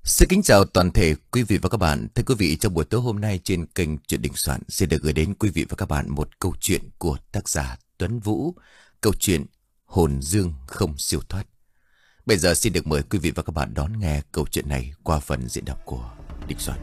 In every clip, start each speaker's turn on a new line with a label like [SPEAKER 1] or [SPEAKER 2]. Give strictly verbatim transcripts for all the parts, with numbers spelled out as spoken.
[SPEAKER 1] Xin kính chào toàn thể quý vị và các bạn. Thưa quý vị, trong buổi tối hôm nay trên kênh Chuyện Đình Soạn xin được gửi đến quý vị và các bạn một câu chuyện của tác giả Tuấn Vũ, câu chuyện Hồn Dương Không Siêu Thoát. Bây giờ xin được mời quý vị và các bạn đón nghe câu chuyện này qua phần diễn đọc của Đình Soạn.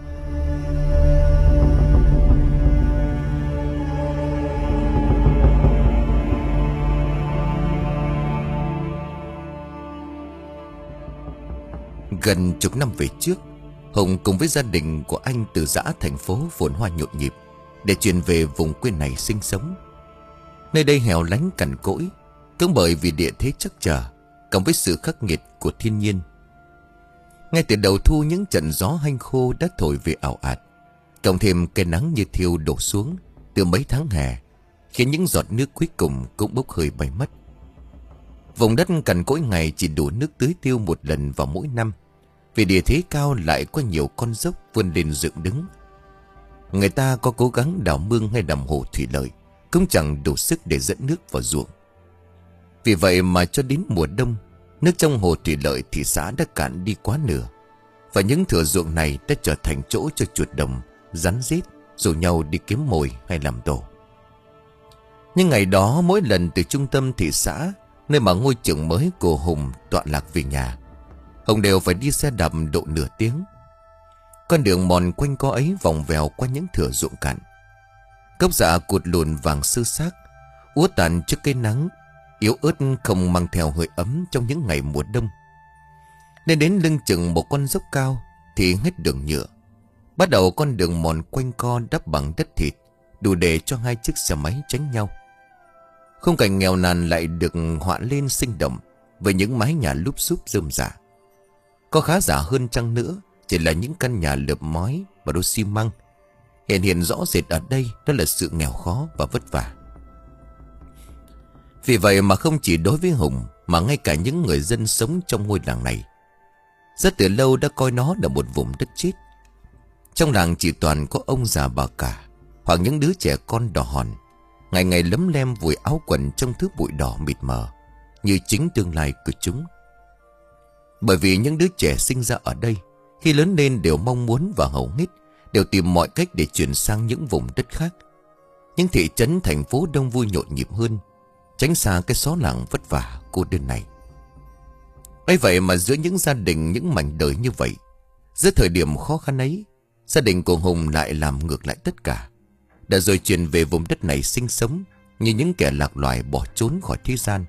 [SPEAKER 1] Gần chục năm về trước, Hùng cùng với gia đình của anh từ giã thành phố phồn hoa nhộn nhịp để chuyển về vùng quê này sinh sống. Nơi đây hẻo lánh cằn cỗi, cũng bởi vì địa thế chắc trở, cộng với sự khắc nghiệt của thiên nhiên. Ngay từ đầu thu, những trận gió hanh khô đã thổi về ảo ạt, cộng thêm cái nắng như thiêu đổ xuống từ mấy tháng hè, khiến những giọt nước cuối cùng cũng bốc hơi bay mất. Vùng đất cằn cỗi này chỉ đủ nước tưới tiêu một lần vào mỗi năm, vì địa thế cao lại có nhiều con dốc vươn lên dựng đứng. Người ta có cố gắng đào mương hay đầm hồ thủy lợi cũng chẳng đủ sức để dẫn nước vào ruộng. Vì vậy mà cho đến mùa đông, nước trong hồ thủy lợi thị xã đã cạn đi quá nửa, và những thửa ruộng này đã trở thành chỗ cho chuột đồng, rắn rết rủ nhau đi kiếm mồi hay làm tổ. Nhưng ngày đó, mỗi lần từ trung tâm thị xã, nơi mà ngôi trường mới của Hùng tọa lạc về nhà, Hùng đều phải đi xe đạp độ nửa tiếng. Con đường mòn quanh co ấy vòng vèo qua những thửa ruộng cạn. Gốc dạ cụt lùn vàng sơ xác, úa tàn trước cây nắng yếu ớt không mang theo hơi ấm trong những ngày mùa đông. Nên đến lưng chừng một con dốc cao thì hết đường nhựa. Bắt đầu con đường mòn quanh co đắp bằng đất thịt, đủ để cho hai chiếc xe máy tránh nhau. Khung cảnh nghèo nàn lại được họa lên sinh động với những mái nhà lúp xúp rơm rà. Có khá giả hơn chăng nữa chỉ là những căn nhà lợp mái và đôi xi măng. Hiện hiện rõ rệt ở đây đó là sự nghèo khó và vất vả. Vì vậy mà không chỉ đối với Hùng, mà ngay cả những người dân sống trong ngôi làng này, rất từ lâu đã coi nó là một vùng đất chết. Trong làng chỉ toàn có ông già bà cả, hoặc những đứa trẻ con đỏ hòn, ngày ngày lấm lem vùi áo quần trong thứ bụi đỏ mịt mờ, như chính tương lai của chúng. Bởi vì những đứa trẻ sinh ra ở đây, khi lớn lên đều mong muốn và hầu hết đều tìm mọi cách để chuyển sang những vùng đất khác, những thị trấn thành phố đông vui nhộn nhịp hơn, tránh xa cái xó làng vất vả cô đơn này. Ấy vậy mà giữa những gia đình, những mảnh đời như vậy, giữa thời điểm khó khăn ấy, gia đình của Hùng lại làm ngược lại tất cả, đã rồi chuyển về vùng đất này sinh sống như những kẻ lạc loài bỏ trốn khỏi thế gian.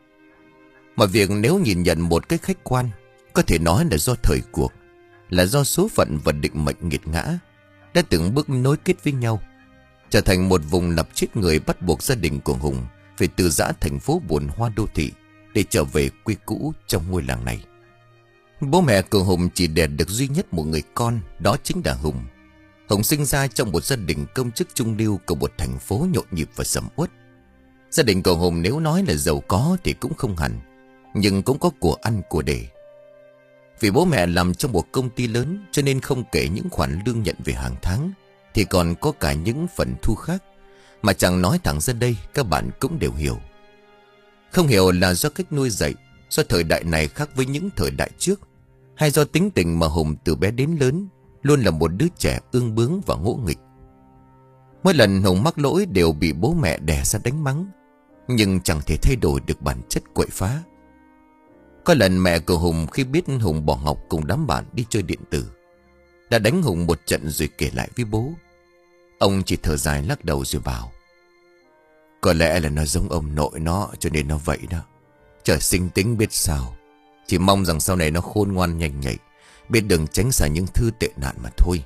[SPEAKER 1] Mọi việc nếu nhìn nhận một cách khách quan, có thể nói là do thời cuộc, là do số phận và định mệnh nghiệt ngã đã từng bước nối kết với nhau, trở thành một vùng lập chết người, bắt buộc gia đình của Hùng phải từ giã thành phố buồn hoa đô thị để trở về quê cũ trong ngôi làng này. Bố mẹ của Hùng chỉ đẻ được duy nhất một người con, đó chính là Hùng. Hùng sinh ra trong một gia đình công chức trung lưu của một thành phố nhộn nhịp và sầm uất. Gia đình của Hùng nếu nói là giàu có thì cũng không hẳn, nhưng cũng có của ăn của để. Vì bố mẹ làm trong một công ty lớn, cho nên không kể những khoản lương nhận về hàng tháng, thì còn có cả những phần thu khác mà chẳng nói thẳng ra đây các bạn cũng đều hiểu. Không hiểu là do cách nuôi dạy, do thời đại này khác với những thời đại trước, hay do tính tình mà Hùng từ bé đến lớn luôn là một đứa trẻ ương bướng và ngỗ nghịch. Mỗi lần Hùng mắc lỗi đều bị bố mẹ đè ra đánh mắng, nhưng chẳng thể thay đổi được bản chất quậy phá. Có lần mẹ của Hùng khi biết Hùng bỏ học cùng đám bạn đi chơi điện tử, đã đánh Hùng một trận rồi kể lại với bố. Ông chỉ thở dài lắc đầu rồi bảo: có lẽ là nó giống ông nội nó cho nên nó vậy đó. Trời sinh tính biết sao. Chỉ mong rằng sau này nó khôn ngoan nhanh nhạy, biết đừng tránh xa những thứ tệ nạn mà thôi.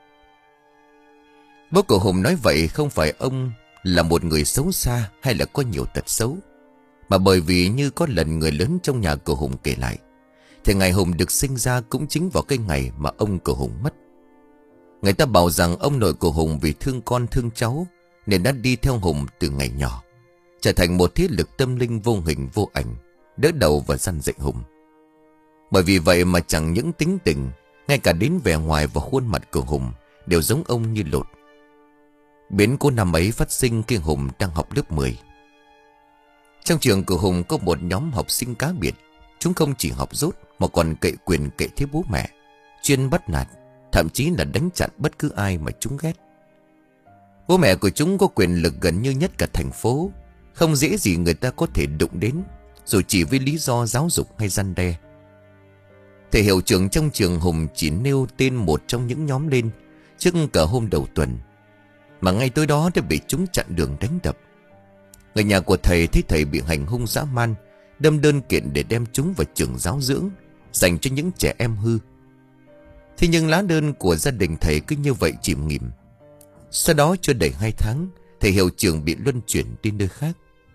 [SPEAKER 1] Bố của Hùng nói vậy không phải ông là một người xấu xa hay là có nhiều tật xấu, mà bởi vì như có lần người lớn trong nhà của Hùng kể lại, thì ngày Hùng được sinh ra cũng chính vào cái ngày mà ông của Hùng mất. Người ta bảo rằng ông nội của Hùng vì thương con thương cháu nên đã đi theo Hùng từ ngày nhỏ, trở thành một thế lực tâm linh vô hình vô ảnh, đỡ đầu và dăn dạy Hùng. Bởi vì vậy mà chẳng những tính tình, ngay cả đến vẻ ngoài và khuôn mặt của Hùng đều giống ông như lột. Biến cố năm ấy phát sinh khi Hùng đang học lớp mười. Trong trường của Hùng có một nhóm học sinh cá biệt. Chúng không chỉ học dốt mà còn cậy quyền cậy thế bố mẹ, chuyên bắt nạt, thậm chí là đánh chặn bất cứ ai mà chúng ghét. Bố mẹ của chúng có quyền lực gần như nhất cả thành phố, không dễ gì người ta có thể đụng đến, dù chỉ với lý do giáo dục hay răn đe. Thầy hiệu trưởng trong trường Hùng chỉ nêu tên một trong những nhóm lên trước cả hôm đầu tuần, mà ngay tối đó đã bị chúng chặn đường đánh đập. Người nhà của thầy thấy thầy bị hành hung dã man, đâm đơn kiện để đem chúng vào trường giáo dưỡng dành cho những trẻ em hư. Thế nhưng lá đơn của gia đình thầy cứ như vậy chìm nghỉm. Sau đó chưa đầy hai tháng, thầy hiệu trưởng bị luân chuyển đi nơi khác.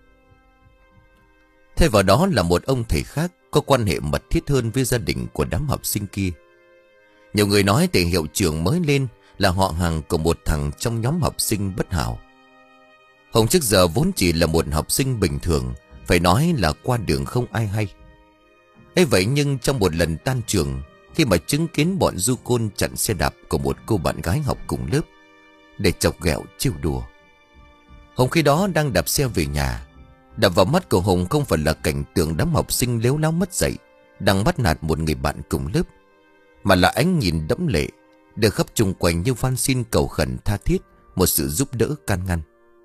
[SPEAKER 1] Thay vào đó là một ông thầy khác có quan hệ mật thiết hơn với gia đình của đám học sinh kia. Nhiều người nói thầy hiệu trưởng mới lên là họ hàng của một thằng trong nhóm học sinh bất hảo. Hồng trước giờ vốn chỉ là một học sinh bình thường, phải nói là qua đường không ai hay. Ấy vậy nhưng trong một lần tan trường, khi mà chứng kiến bọn du côn chặn xe đạp của một cô bạn gái học cùng lớp để chọc ghẹo trêu đùa, Hồng khi đó đang đạp xe về nhà. Đập vào mắt của Hồng không phải là cảnh tượng đám học sinh lếu láo mất dạy đang bắt nạt một người bạn cùng lớp, mà là ánh nhìn đẫm lệ được khắp chung quanh như van xin cầu khẩn tha thiết một sự giúp đỡ can ngăn.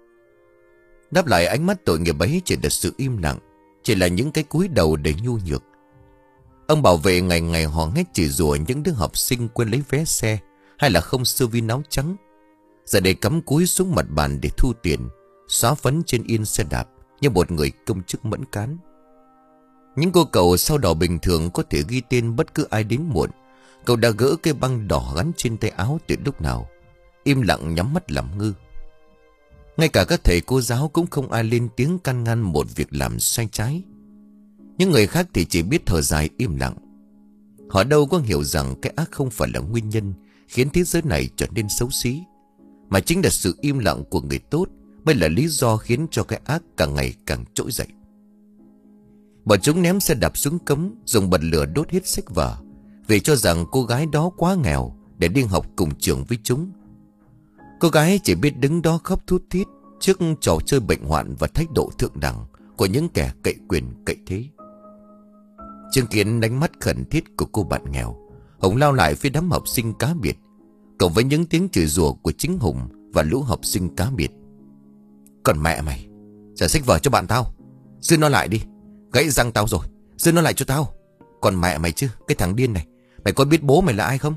[SPEAKER 1] Đáp lại ánh mắt tội nghiệp ấy chỉ là sự im lặng, chỉ là những cái cúi đầu đầy nhu nhược. Ông bảo vệ ngày ngày hò hét chửi rủa những đứa học sinh quên lấy vé xe hay là không sơ vi áo trắng, giờ để cắm cúi xuống mặt bàn để thu tiền, xóa phấn trên yên xe đạp như một người công chức mẫn cán. Những cô cậu sao đỏ bình thường có thể ghi tên bất cứ ai đến muộn, cậu đã gỡ cái băng đỏ gắn trên tay áo từ lúc nào, im lặng nhắm mắt làm ngư. Ngay cả các thầy cô giáo cũng không ai lên tiếng can ngăn một việc làm sai trái. Những người khác thì chỉ biết thở dài im lặng. Họ đâu có hiểu rằng cái ác không phải là nguyên nhân khiến thế giới này trở nên xấu xí, mà chính là sự im lặng của người tốt mới là lý do khiến cho cái ác càng ngày càng trỗi dậy. Bọn chúng ném xe đạp xuống cống, dùng bật lửa đốt hết sách vở, vì cho rằng cô gái đó quá nghèo để đi học cùng trường với chúng. Cô gái chỉ biết đứng đó khóc thút thít trước trò chơi bệnh hoạn và thái độ thượng đẳng của những kẻ cậy quyền cậy thế. Chứng kiến ánh mắt khẩn thiết của cô bạn nghèo, Hùng lao lại phía đám học sinh cá biệt, cộng với những tiếng chửi rủa của chính Hùng và lũ học sinh cá biệt. Còn mẹ mày, trả sách vở cho bạn tao, dư nó lại đi, gãy răng tao rồi, dư nó lại cho tao. Còn mẹ mày chứ, cái thằng điên này, mày có biết bố mày là ai không?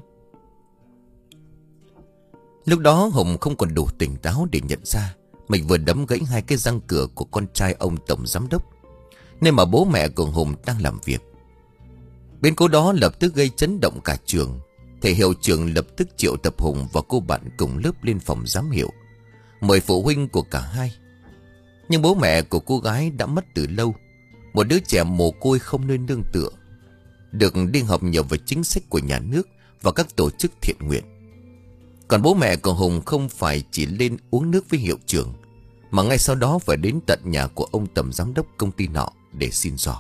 [SPEAKER 1] Lúc đó Hùng không còn đủ tỉnh táo để nhận ra mình vừa đấm gãy hai cái răng cửa của con trai ông tổng giám đốc, nên mà bố mẹ của Hùng đang làm việc. Biến cố đó lập tức gây chấn động cả trường. Thầy hiệu trưởng lập tức triệu tập Hùng và cô bạn cùng lớp lên phòng giám hiệu, mời phụ huynh của cả hai. Nhưng bố mẹ của cô gái đã mất từ lâu, một đứa trẻ mồ côi không nơi nương tựa, được đi học nhờ vào chính sách của nhà nước và các tổ chức thiện nguyện. Còn bố mẹ của Hùng không phải chỉ lên uống nước với hiệu trưởng, mà ngay sau đó phải đến tận nhà của ông tổng giám đốc công ty nọ để xin xỏ.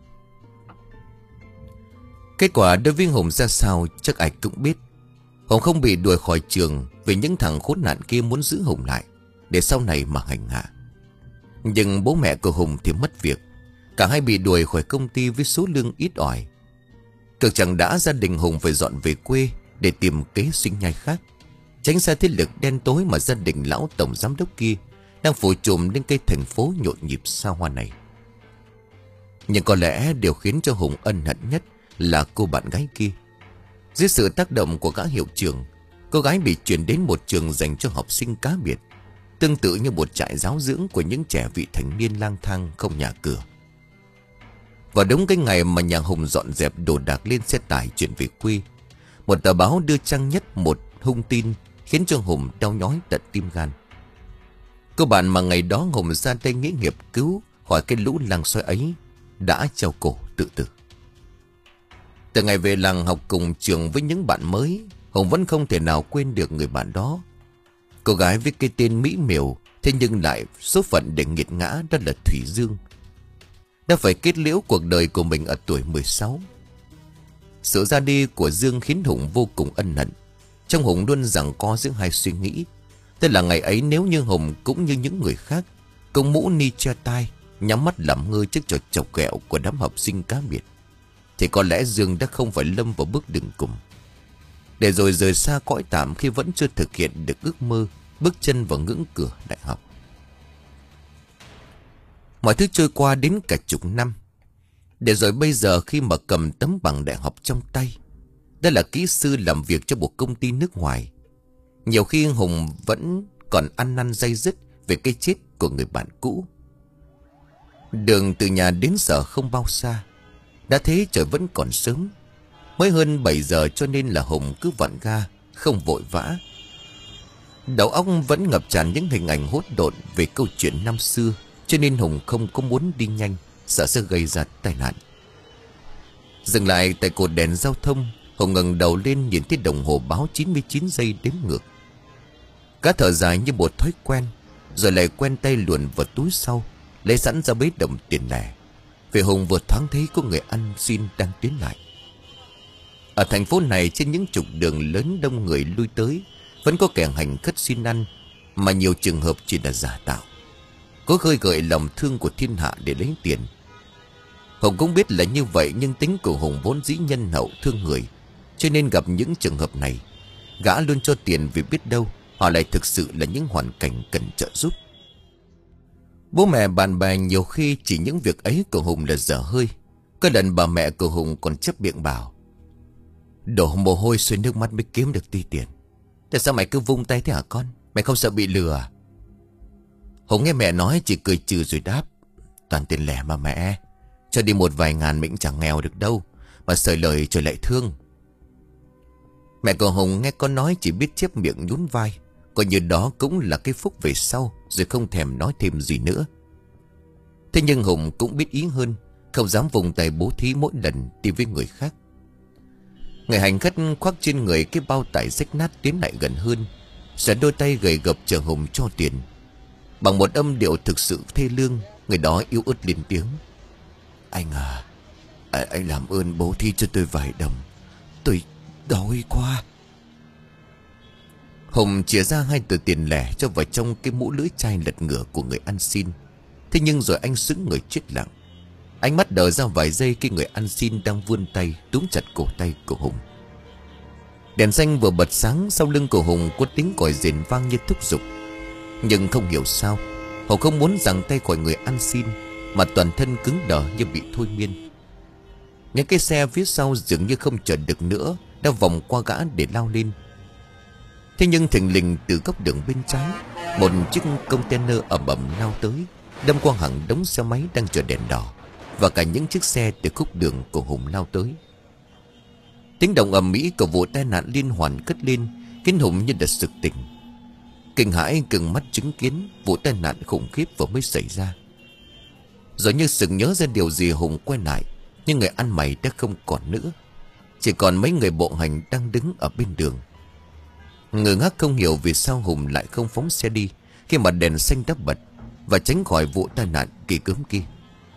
[SPEAKER 1] Kết quả đối với Hùng ra sao chắc ai cũng biết. Hùng không bị đuổi khỏi trường vì những thằng khốn nạn kia muốn giữ Hùng lại để sau này mà hành hạ. Nhưng bố mẹ của Hùng thì mất việc, cả hai bị đuổi khỏi công ty với số lương ít ỏi. Cực chẳng đã gia đình Hùng phải dọn về quê để tìm kế sinh nhai khác, tránh xa thế lực đen tối mà gia đình lão tổng giám đốc kia đang phủ trùm lên cây thành phố nhộn nhịp xa hoa này. Nhưng có lẽ điều khiến cho Hùng ân hận nhất là cô bạn gái kia. Dưới sự tác động của gã hiệu trưởng, cô gái bị chuyển đến một trường dành cho học sinh cá biệt, tương tự như một trại giáo dưỡng của những trẻ vị thành niên lang thang không nhà cửa. Vào đúng cái ngày mà nhà Hùng dọn dẹp đồ đạc lên xe tải chuyển về quê, một tờ báo đưa trang nhất một hung tin khiến cho Hùng đau nhói tận tim gan. Cô bạn mà ngày đó Hùng ra tay nghĩa nghiệp cứu khỏi cái lũ làng xoay ấy đã treo cổ tự tử. Từ ngày về làng học cùng trường với những bạn mới, Hùng vẫn không thể nào quên được người bạn đó. Cô gái với cái tên mỹ miều, thế nhưng lại số phận để nghiệt ngã, đó là Thủy Dương, đã phải kết liễu cuộc đời của mình ở tuổi mười sáu. Sự ra đi của Dương khiến Hùng vô cùng ân hận. Trong Hùng luôn giằng co giữa hai suy nghĩ, tức là ngày ấy nếu như Hùng cũng như những người khác, công mũ ni che tai, nhắm mắt làm ngơ trước trò chọc ghẹo của đám học sinh cá biệt, thì có lẽ Dương đã không phải lâm vào bước đường cùng. để rồi rời xa cõi tạm khi vẫn chưa thực hiện được ước mơ bước chân vào ngưỡng cửa đại học. Mọi thứ trôi qua đến cả chục năm, để rồi bây giờ khi mà cầm tấm bằng đại học trong tay, đó là kỹ sư làm việc cho một công ty nước ngoài, nhiều khi Hùng vẫn còn ăn năn day dứt về cái chết của người bạn cũ. Đường từ nhà đến sở không bao xa, đã thế trời vẫn còn sớm, mới hơn bảy giờ, cho nên là Hùng cứ vặn ga, không vội vã. Đầu óc vẫn ngập tràn những hình ảnh hỗn độn về câu chuyện năm xưa, cho nên Hùng không có muốn đi nhanh, sợ sẽ gây ra tai nạn. Dừng lại tại cột đèn giao thông, Hùng ngẩng đầu lên nhìn thấy đồng hồ báo chín mươi chín giây đếm ngược. Cá thở dài như một thói quen, rồi lại quen tay luồn vào túi sau, lấy sẵn ra mấy đồng tiền lẻ. Vì Hùng vừa thoáng thấy có người ăn xin đang tiến lại. Ở thành phố này, trên những trục đường lớn đông người lui tới, vẫn có kẻ hành khất xin ăn, mà nhiều trường hợp chỉ là giả tạo, có khơi gợi lòng thương của thiên hạ để lấy tiền. Hùng cũng biết là như vậy, nhưng tính của Hùng vốn dĩ nhân hậu thương người, cho nên gặp những trường hợp này, gã luôn cho tiền, vì biết đâu họ lại thực sự là những hoàn cảnh cần trợ giúp. Bố mẹ bạn bè nhiều khi chỉ những việc ấy của Hùng là dở hơi. Có lần bà mẹ của Hùng còn chấp miệng bảo: đổ mồ hôi xuôi nước mắt mới kiếm được tí tiền, tại sao mày cứ vung tay thế hả con? Mày không sợ bị lừa à? Hùng nghe mẹ nói chỉ cười trừ rồi đáp: toàn tiền lẻ mà mẹ, cho đi một vài ngàn mình chẳng nghèo được đâu, mà sợi lời trời lại thương. Mẹ của Hùng nghe con nói chỉ biết chép miệng nhún vai, coi như đó cũng là cái phúc về sau, rồi không thèm nói thêm gì nữa. Thế nhưng Hùng cũng biết ý hơn, không dám vùng tay bố thí mỗi lần đi với người khác. Người hành khất khoác trên người cái bao tải rách nát tiến lại gần hơn, rồi đôi tay gầy gập chờ Hùng cho tiền. Bằng một âm điệu thực sự thê lương, người đó yếu ớt lên tiếng: anh à, anh làm ơn bố thí cho tôi vài đồng, tôi đói quá. Hùng chìa ra hai tờ tiền lẻ cho vào trong cái mũ lưỡi chai lật ngửa của người ăn xin. Thế nhưng rồi anh sững người chết lặng. Ánh mắt đờ ra vài giây khi người ăn xin đang vươn tay túm chặt cổ tay của Hùng. Đèn xanh vừa bật sáng, sau lưng của Hùng có tiếng còi rền vang như thúc giục. Nhưng không hiểu sao, Hùng không muốn giằng tay khỏi người ăn xin, mà toàn thân cứng đờ như bị thôi miên. Những cái xe phía sau dường như không chờ được nữa, đã vòng qua gã để lao lên. Thế nhưng thình lình từ góc đường bên trái, một chiếc container ầm ầm lao tới, đâm qua hàng đống xe máy đang chờ đèn đỏ, và cả những chiếc xe từ khúc đường của Hùng lao tới. Tiếng động ầm ĩ của vụ tai nạn liên hoàn cất lên, khiến Hùng như đã sực tỉnh. Kinh hãi cừng mắt chứng kiến vụ tai nạn khủng khiếp vừa mới xảy ra. Rồi như sực nhớ ra điều gì, Hùng quay lại, nhưng người ăn mày đã không còn nữa, chỉ còn mấy người bộ hành đang đứng ở bên đường. Người ngác không hiểu vì sao Hùng lại không phóng xe đi khi mà đèn xanh đã bật, và tránh khỏi vụ tai nạn kỳ cướm kia.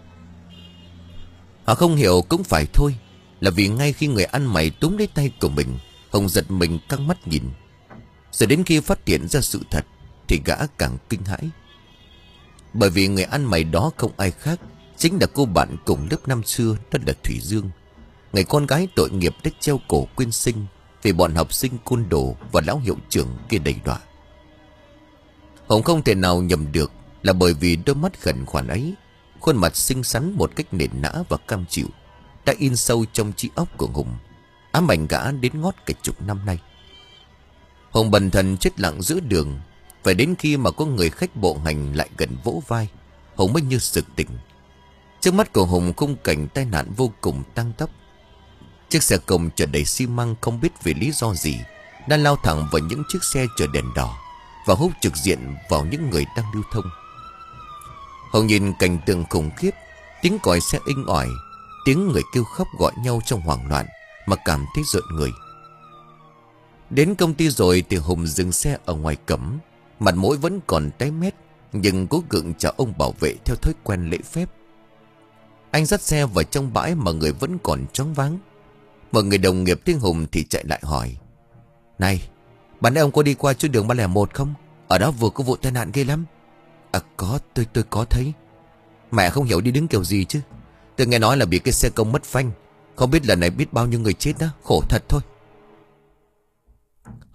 [SPEAKER 1] Họ không hiểu cũng phải thôi, là vì ngay khi người ăn mày túm lấy tay của mình, Hùng giật mình căng mắt nhìn. Rồi đến khi phát hiện ra sự thật thì gã càng kinh hãi. Bởi vì người ăn mày đó không ai khác, chính là cô bạn cùng lớp năm xưa, đó là Thủy Dương, người con gái tội nghiệp đã treo cổ quyên sinh vì bọn học sinh côn đồ và lão hiệu trưởng kia đầy đọa. Hùng không thể nào nhầm được là bởi vì đôi mắt khẩn khoản ấy, khuôn mặt xinh xắn một cách nền nã và cam chịu, đã in sâu trong trí óc của Hùng, ám ảnh gã đến ngót cả chục năm nay. Hùng bần thần chết lặng giữa đường, phải đến khi mà có người khách bộ hành lại gần vỗ vai, Hùng mới như sực tỉnh. Trước mắt của Hùng khung cảnh tai nạn vô cùng tăng tốc. Chiếc xe công chở đầy xi măng không biết vì lý do gì đã lao thẳng vào những chiếc xe chở đèn đỏ và húc trực diện vào những người đang lưu thông. Hùng nhìn cảnh tượng khủng khiếp, tiếng còi xe inh ỏi, tiếng người kêu khóc gọi nhau trong hoảng loạn, mà cảm thấy rợn người. Đến công ty rồi thì Hùng dừng xe ở ngoài cổng, mặt mũi vẫn còn tái mét, nhưng cố gượng chào ông bảo vệ theo thói quen lễ phép. Anh dắt xe vào trong bãi mà người vẫn còn choáng váng. Một người đồng nghiệp tiếng Hùng thì chạy lại hỏi: này, bạn ấy ông có đi qua chỗ đường ba không một không? Ở đó vừa có vụ tai nạn ghê lắm. À có, tôi tôi có thấy. Mẹ không hiểu đi đứng kiểu gì chứ. Tôi nghe nói là bị cái xe công mất phanh, không biết lần này biết bao nhiêu người chết đó, khổ thật thôi.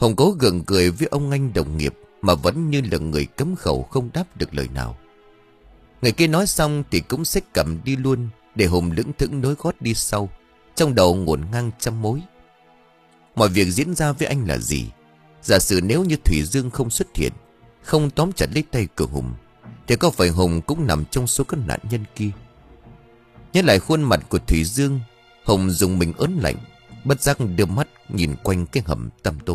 [SPEAKER 1] Hùng cố gượng cười với ông anh đồng nghiệp, mà vẫn như là người cấm khẩu không đáp được lời nào. Người kia nói xong thì cũng xách cầm đi luôn, để Hùng lững thững nối gót đi sau, trong đầu ngổn ngang trăm mối. Mọi việc diễn ra với anh là gì? Giả sử nếu như Thủy Dương không xuất hiện, không tóm chặt lấy tay của Hùng, thì có phải Hùng cũng nằm trong số các nạn nhân kia? Nhớ lại khuôn mặt của Thủy Dương, Hùng dùng mình ớn lạnh, bất giác đưa mắt nhìn quanh cái hầm tăm tối.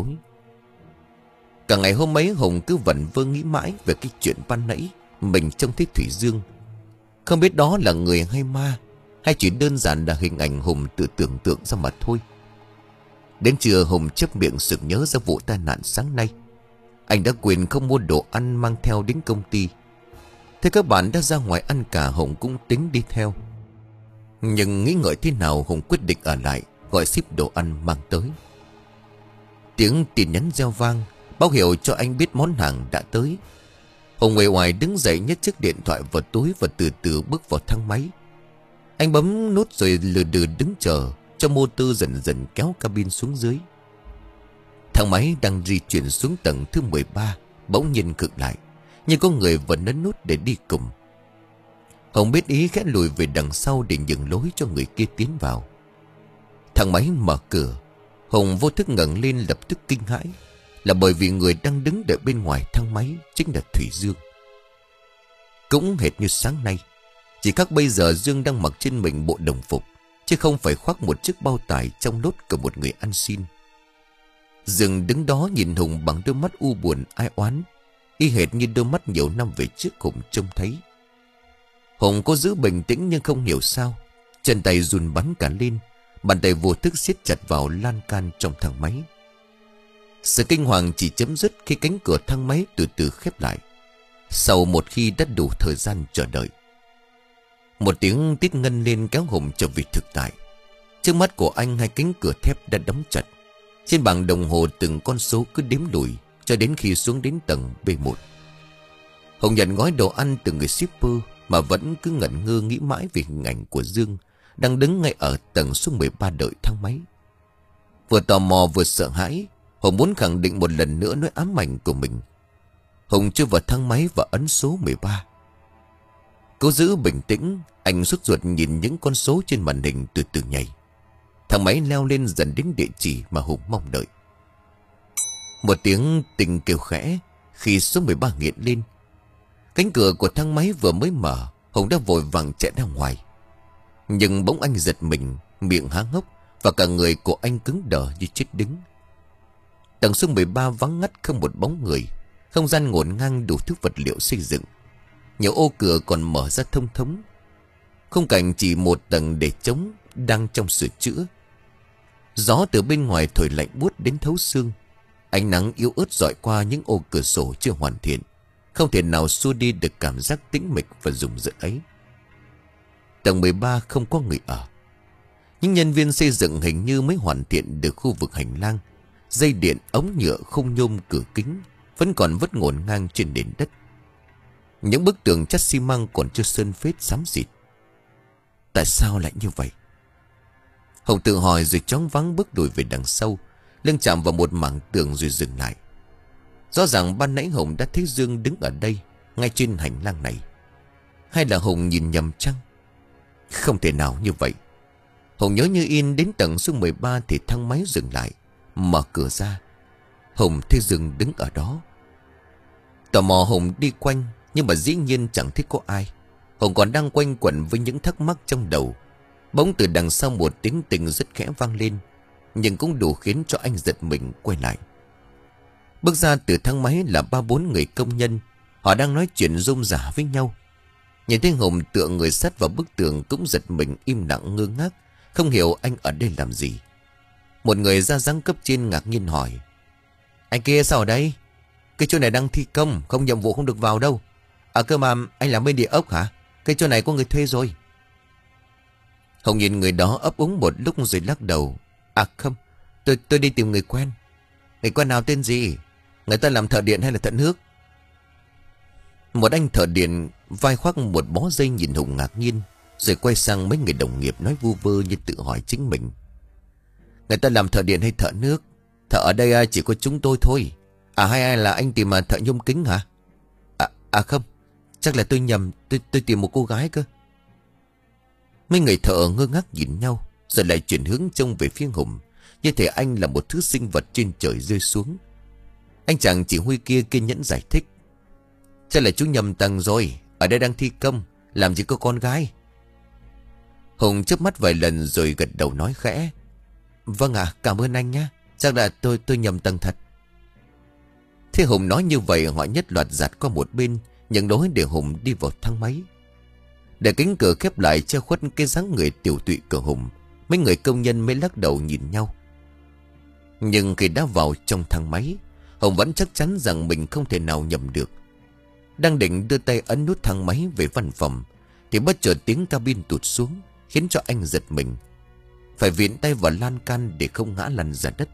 [SPEAKER 1] Cả ngày hôm ấy Hùng cứ vẩn vơ nghĩ mãi về cái chuyện ban nãy mình trông thấy Thủy Dương. Không biết đó là người hay ma, hay chỉ đơn giản là hình ảnh Hùng tự tưởng tượng ra mà thôi. Đến trưa Hùng chép miệng sực nhớ ra vụ tai nạn sáng nay. Anh đã quên không mua đồ ăn mang theo đến công ty. Thế các bạn đã ra ngoài ăn cả, Hùng cũng tính đi theo. Nhưng nghĩ ngợi thế nào Hùng quyết định ở lại, gọi ship đồ ăn mang tới. Tiếng tin nhắn reo vang, báo hiệu cho anh biết món hàng đã tới. Hùng nguội oải đứng dậy, nhét chiếc điện thoại vào túi và từ từ bước vào thang máy. Anh bấm nút rồi lừ đừ đứng chờ cho motor dần dần kéo cabin xuống dưới. Thang máy đang di chuyển xuống tầng thứ mười ba bỗng nhiên khựng lại, như có người vẫn ấn nút để đi cùng. Hùng biết ý, khẽ lùi về đằng sau để nhường lối cho người kia tiến vào. Thang máy mở cửa, Hùng vô thức ngẩng lên lập tức kinh hãi, là bởi vì người đang đứng đợi bên ngoài thang máy chính là Thủy Dương. Cũng hệt như sáng nay, chỉ khác bây giờ Dương đang mặc trên mình bộ đồng phục, chứ không phải khoác một chiếc bao tải trong lốt của một người ăn xin. Dương đứng đó nhìn Hùng bằng đôi mắt u buồn ai oán, y hệt như đôi mắt nhiều năm về trước Hùng trông thấy. Hùng cố giữ bình tĩnh nhưng không hiểu sao chân tay run bắn cả lên, bàn tay vô thức siết chặt vào lan can trong thang máy. Sự kinh hoàng chỉ chấm dứt khi cánh cửa thang máy từ từ khép lại, sau một khi đã đủ thời gian chờ đợi. Một tiếng tít ngân lên kéo Hùng trở về thực tại. Trước mắt của anh, hai cánh cửa thép đã đóng chặt. Trên bảng đồng hồ từng con số cứ đếm lùi cho đến khi xuống đến tầng B một. Hùng nhận gói đồ ăn từ người shipper mà vẫn cứ ngẩn ngơ nghĩ mãi về hình ảnh của Dương đang đứng ngay ở tầng số mười ba đợi thang máy. Vừa tò mò vừa sợ hãi, Hùng muốn khẳng định một lần nữa nỗi ám ảnh của mình. Hùng chui vào thang máy và ấn số mười ba. Cố giữ bình tĩnh, anh sốt ruột nhìn những con số trên màn hình từ từ nhảy. Thang máy leo lên dần đến địa chỉ mà Hùng mong đợi. Một tiếng tình kêu khẽ khi số mười ba hiện lên. Cánh cửa của thang máy vừa mới mở, Hùng đã vội vàng chạy ra ngoài. Nhưng bỗng anh giật mình, miệng há hốc và cả người của anh cứng đờ như chết đứng. Tầng số mười ba vắng ngắt, không một bóng người. Không gian ngổn ngang đủ thứ vật liệu xây dựng. Nhiều ô cửa còn mở ra thông thống. Khung cảnh chỉ một tầng để trống, đang trong sửa chữa. Gió từ bên ngoài thổi lạnh buốt đến thấu xương. Ánh nắng yếu ớt rọi qua những ô cửa sổ chưa hoàn thiện, không thể nào xua đi được cảm giác tĩnh mịch và rùng rợn ấy. Tầng mười ba không có người ở. Những nhân viên xây dựng hình như mới hoàn thiện được khu vực hành lang. Dây điện, ống nhựa, khung nhôm, cửa kính vẫn còn vất ngổn ngang trên nền đất. Những bức tường chất xi măng còn chưa sơn phết xám xịt. Tại sao lại như vậy? Hùng tự hỏi rồi choáng váng bước lùi về đằng sau, lưng chạm vào một mảng tường rồi dừng lại. Rõ ràng ban nãy Hùng đã thấy Dương đứng ở đây, ngay trên hành lang này. Hay là Hùng nhìn nhầm chăng? Không thể nào như vậy. Hùng nhớ như in đến tầng số mười ba thì thang máy dừng lại, mở cửa ra. Hùng thấy Dương đứng ở đó. Tò mò Hùng đi quanh, nhưng mà dĩ nhiên chẳng thấy có ai. Hùng còn đang quanh quẩn với những thắc mắc trong đầu. Bỗng từ đằng sau một tiếng tình rất khẽ vang lên, nhưng cũng đủ khiến cho anh giật mình quay lại. Bước ra từ thang máy là ba bốn người công nhân. Họ đang nói chuyện rôm rả với nhau. Nhìn thấy Hùng tựa người sát vào bức tường cũng giật mình im lặng ngơ ngác, không hiểu anh ở đây làm gì. Một người ra dáng cấp trên ngạc nhiên hỏi: Anh kia sao ở đây? Cái chỗ này đang thi công, không nhiệm vụ không được vào đâu. À cơ mà anh làm bên địa ốc hả? Cái chỗ này có người thuê rồi. Hùng nhìn người đó ấp úng một lúc rồi lắc đầu: À không, tôi tôi đi tìm người quen. Người quen nào tên gì? Người ta làm thợ điện hay là thợ nước? Một anh thợ điện vai khoác một bó dây nhìn Hùng ngạc nhiên, rồi quay sang mấy người đồng nghiệp nói vu vơ như tự hỏi chính mình. Người ta làm thợ điện hay thợ nước? Thợ ở đây chỉ có chúng tôi thôi. À hay ai là anh tìm mà thợ nhôm kính hả? À, à không, chắc là tôi nhầm. Tôi, tôi tìm một cô gái cơ. Mấy người thợ ngơ ngác nhìn nhau, rồi lại chuyển hướng trông về phía Hùng, như thể anh là một thứ sinh vật trên trời rơi xuống. Anh chàng chỉ huy kia kiên nhẫn giải thích. Chắc là chú nhầm tầng rồi. Ở đây đang thi công, làm gì có con gái. Hùng chớp mắt vài lần rồi gật đầu nói khẽ. Vâng ạ, cảm ơn anh nhé. Chắc là tôi tôi nhầm tầng thật. Thế Hùng nói như vậy, họ nhất loạt giặt qua một bên, nhận lối để Hùng đi vào thang máy. Để cánh cửa khép lại che khuất cái dáng người tiểu tụy của Hùng, mấy người công nhân mới lắc đầu nhìn nhau. Nhưng khi đã vào trong thang máy, Hùng vẫn chắc chắn rằng mình không thể nào nhầm được. Đang định đưa tay ấn nút thang máy về văn phòng, thì bất chợt tiếng cabin tụt xuống, khiến cho anh giật mình, phải viện tay vào lan can để không ngã lăn ra đất.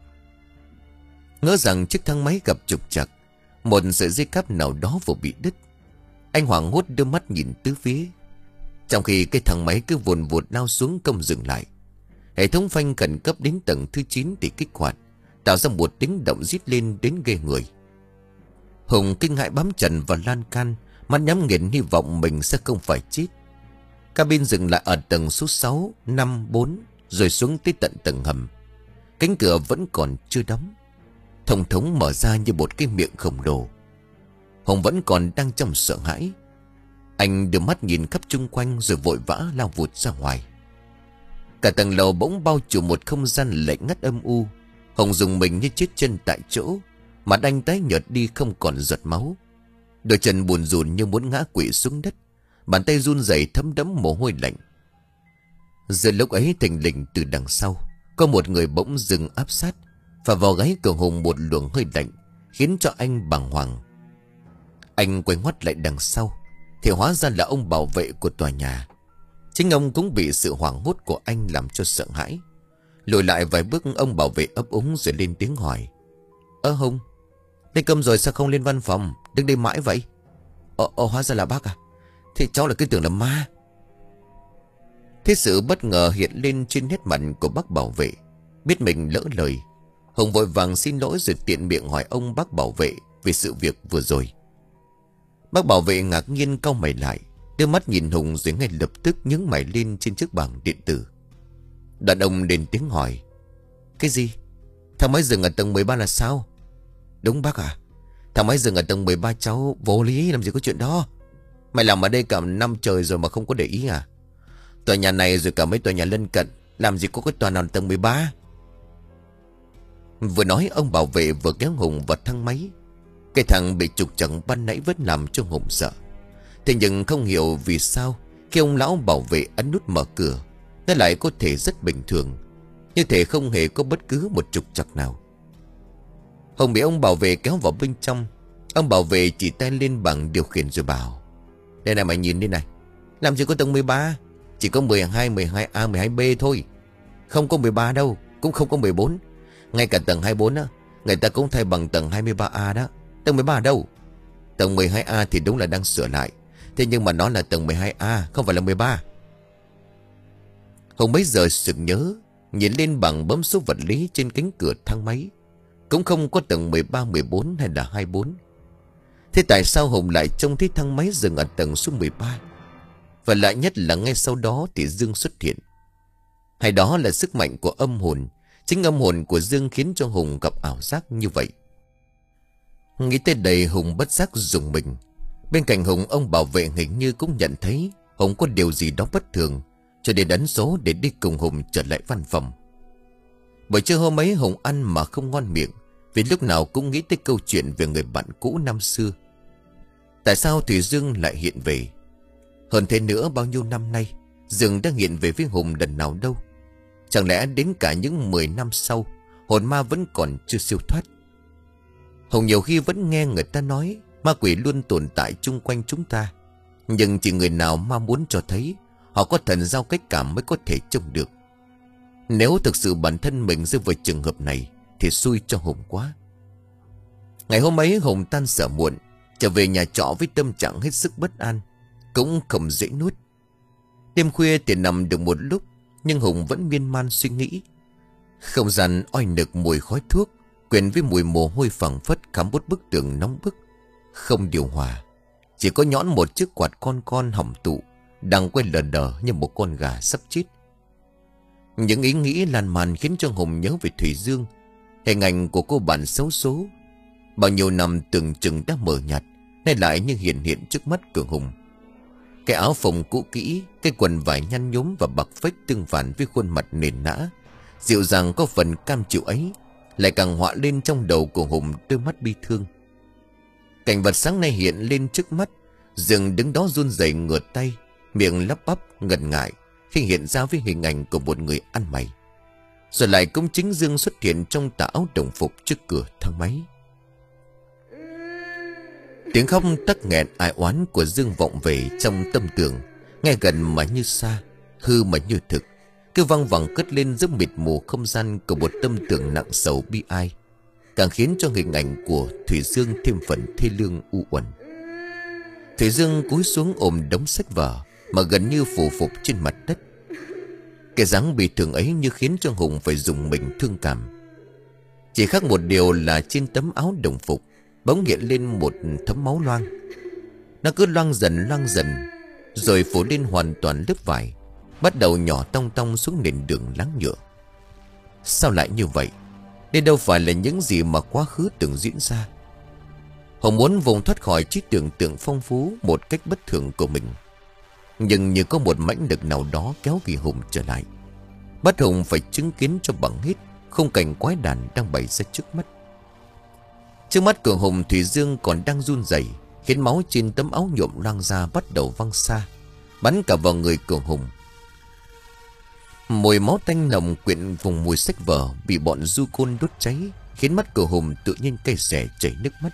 [SPEAKER 1] Ngỡ rằng chiếc thang máy gặp trục trặc, một sợi dây cáp nào đó vừa bị đứt. Anh hoảng hốt đưa mắt nhìn tứ phía, trong khi cái thang máy cứ vùn vụt lao xuống không dừng lại. Hệ thống phanh khẩn cấp đến tầng thứ chín để kích hoạt, tạo ra một tiếng động rít lên đến ghê người. Hùng kinh hãi bám chặt vào lan can, mắt nhắm nghiền hy vọng mình sẽ không phải chết. Cabin dừng lại ở tầng số sáu, năm, bốn, rồi xuống tới tận tầng hầm. Cánh cửa vẫn còn chưa đóng, thông thống mở ra như một cái miệng khổng lồ. Hùng vẫn còn đang trong sợ hãi. Anh đưa mắt nhìn khắp chung quanh rồi vội vã lao vụt ra ngoài. Cả tầng lầu bỗng bao trùm một không gian lạnh ngắt âm u. Hùng dùng mình như chết chân tại chỗ, mặt anh tái nhợt đi không còn giọt máu. Đôi chân buồn rùn như muốn ngã quỵ xuống đất, bàn tay run rẩy thấm đẫm mồ hôi lạnh. Giờ lúc ấy thình lình từ đằng sau có một người bỗng dừng áp sát, và vào gáy của Hùng một luồng hơi lạnh, khiến cho anh bàng hoàng. Anh quay ngoắt lại đằng sau, thì hóa ra là ông bảo vệ của tòa nhà. Chính ông cũng bị sự hoảng hốt của anh làm cho sợ hãi. Lùi lại vài bước, ông bảo vệ ấp úng rồi lên tiếng hỏi. Ơ Hùng, lên cơm rồi sao không lên văn phòng, đứng đây mãi vậy? Ồ, ồ hóa ra là bác à? Thì cháu là cứ tưởng là ma. Thế sự bất ngờ hiện lên trên nét mặt của bác bảo vệ. Biết mình lỡ lời, Hùng vội vàng xin lỗi rồi tiện miệng hỏi ông bác bảo vệ về sự việc vừa rồi. Bác bảo vệ ngạc nhiên cau mày lại, đưa mắt nhìn Hùng rồi ngay lập tức nhướng mày lên trên chiếc bảng điện tử. Đoạn ông lên tiếng hỏi. Cái gì? Thang máy dừng ở tầng mười ba là sao? Đúng bác à, thang máy dừng ở tầng mười ba cháu vô lý, làm gì có chuyện đó. Mày làm ở đây cả năm trời rồi mà không có để ý à? Tòa nhà này rồi cả mấy tòa nhà lân cận, làm gì có cái tòa nào tầng mười ba. Vừa nói ông bảo vệ vừa kéo Hùng vào thang máy. Cái thằng bị trục trặc ban nãy vẫn làm cho Hùng sợ. Thế nhưng không hiểu vì sao khi ông lão bảo vệ ấn nút mở cửa, nó lại có thể rất bình thường, như thể không hề có bất cứ một trục trặc nào. Hùng bị ông bảo vệ kéo vào bên trong. Ông bảo vệ chỉ tay lên bảng điều khiển rồi bảo. Đây này mày nhìn đi này, làm gì có tầng mười ba, chỉ có mười hai, mười hai A, mười hai B thôi. Không có mười ba đâu, cũng không có mười bốn. Ngay cả tầng hai mươi bốn á, người ta cũng thay bằng tầng hai mươi ba A đó. Tầng mười ba ở đâu? Tầng mười hai A thì đúng là đang sửa lại, thế nhưng mà nó là tầng mười hai A, không phải là mười ba. Hùng bấy giờ sực nhớ, nhìn lên bảng bấm số vật lý trên cánh cửa thang máy, cũng không có tầng mười ba, mười bốn hay là hai mươi bốn. Thế tại sao Hùng lại trông thấy thang máy dừng ở tầng số mười ba? Và lạ nhất là ngay sau đó thì Dương xuất hiện. Hay đó là sức mạnh của âm hồn? Chính âm hồn của Dương khiến cho Hùng gặp ảo giác như vậy. Nghĩ tới đây Hùng bất giác rùng mình. Bên cạnh Hùng, ông bảo vệ hình như cũng nhận thấy Hùng có điều gì đó bất thường, cho nên ấn số để đi cùng Hùng trở lại văn phòng. Buổi trưa hôm ấy Hùng ăn mà không ngon miệng, vì lúc nào cũng nghĩ tới câu chuyện về người bạn cũ năm xưa. Tại sao Thủy Dương lại hiện về? Hơn thế nữa, bao nhiêu năm nay Dương đã hiện về với Hùng lần nào đâu? Chẳng lẽ đến cả những mười năm sau, hồn ma vẫn còn chưa siêu thoát? Hùng nhiều khi vẫn nghe người ta nói ma quỷ luôn tồn tại chung quanh chúng ta, nhưng chỉ người nào ma muốn cho thấy họ có thần giao cách cảm mới có thể trông được. Nếu thực sự bản thân mình rơi vào trường hợp này thì xui cho Hùng quá. Ngày hôm ấy Hùng tan sở muộn, trở về nhà trọ với tâm trạng hết sức bất an, cũng không dễ nuốt. Đêm khuya thì nằm được một lúc, nhưng Hùng vẫn miên man suy nghĩ. Không gian oi nực mùi khói thuốc, quyện với mùi mồ hôi phảng phất khám bút bức tường nóng bức, không điều hòa. Chỉ có nhõn một chiếc quạt con con hỏng tụ đang quay lờ đờ như một con gà sắp chết. Những ý nghĩ lan man khiến cho Hùng nhớ về Thủy Dương, hình ảnh của cô bạn xấu số. Bao nhiêu năm tưởng chừng đã mờ nhạt, nay lại như hiện hiện trước mắt của Hùng. Cái áo phồng cũ kỹ, cái quần vải nhăn nhúm và bạc phách tương phản với khuôn mặt nền nã, dịu dàng có phần cam chịu ấy, lại càng họa lên trong đầu của Hùng đôi mắt bi thương. Cảnh vật sáng nay hiện lên trước mắt. Dương đứng đó run rẩy ngửa tay, miệng lắp bắp ngần ngại khi hiện ra với hình ảnh của một người ăn mày. Rồi lại cũng chính Dương xuất hiện trong tà áo đồng phục trước cửa thang máy. Tiếng khóc tắc nghẹn ai oán của Dương vọng về trong tâm tưởng, nghe gần mà như xa, hư mà như thực, cứ văng vẳng cất lên giữa mịt mù không gian của một tâm tưởng nặng sầu bi ai, càng khiến cho hình ảnh của Thủy Dương thêm phần thê lương u uẩn. Thủy Dương cúi xuống ôm đống sách vở mà gần như phủ phục trên mặt đất. Cái dáng bị thương ấy như khiến cho Hùng phải dùng mình thương cảm. Chỉ khác một điều là trên tấm áo đồng phục bỗng hiện lên một thấm máu loang. Nó cứ loang dần loang dần, rồi phủ lên hoàn toàn lớp vải, bắt đầu nhỏ tong tong xuống nền đường láng nhựa. Sao lại như vậy? Đây đâu phải là những gì mà quá khứ từng diễn ra. Hùng muốn vùng thoát khỏi trí tưởng tượng phong phú một cách bất thường của mình, nhưng như có một mãnh lực nào đó kéo kỳ Hùng trở lại, bắt Hùng phải chứng kiến cho bằng hết khung cảnh quái đản đang bày ra trước mắt. Trước mắt của Hùng, Thủy Dương còn đang run rẩy, khiến máu trên tấm áo nhuộm loang ra bắt đầu văng xa, bắn cả vào người của Hùng. Mùi máu tanh nồng quyện vùng mùi sách vở bị bọn du côn đốt cháy, khiến mắt của Hùng tự nhiên cay xè chảy nước mắt.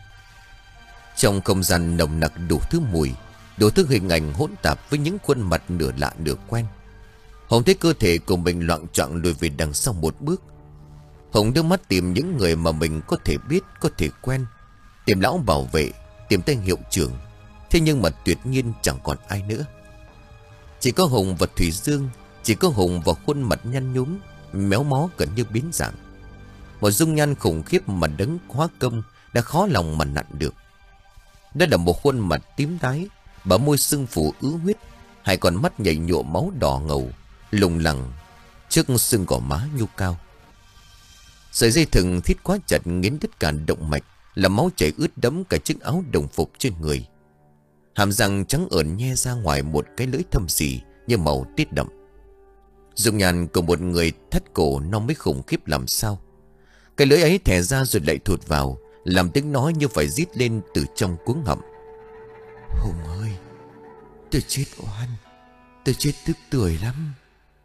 [SPEAKER 1] Trong không gian nồng nặc đủ thứ mùi, đủ thứ hình ảnh hỗn tạp với những khuôn mặt nửa lạ nửa quen, Hùng thấy cơ thể của mình loạng choạng lùi về đằng sau một bước. Hùng đưa mắt tìm những người mà mình có thể biết, có thể quen, tìm lão bảo vệ, tìm tên hiệu trưởng. Thế nhưng mà tuyệt nhiên chẳng còn ai nữa. Chỉ có Hùng và Thủy Dương, chỉ có Hùng và khuôn mặt nhăn nhúm, méo mó gần như biến dạng. Một dung nhan khủng khiếp mà đấng hóa công đã khó lòng mà nặn được. Đó là một khuôn mặt tím tái, bờ môi sưng phù ứ huyết, hai con mắt nhảy nhụa máu đỏ ngầu, lùng lẳng trước xương gò má nhô cao. Sợi dây thừng thít quá chặt nghiến đứt cả động mạch, làm máu chảy ướt đẫm cả chiếc áo đồng phục trên người. Hàm răng trắng ởn nhe ra ngoài một cái lưỡi thâm sỉ như màu tiết đậm. Dung nhan của một người thắt cổ nó mới khủng khiếp làm sao. Cái lưỡi ấy thè ra rồi lại thụt vào, làm tiếng nói như phải rít lên từ trong cuống họng. Hùng ơi, tôi chết oan, tôi chết tức tưởi lắm.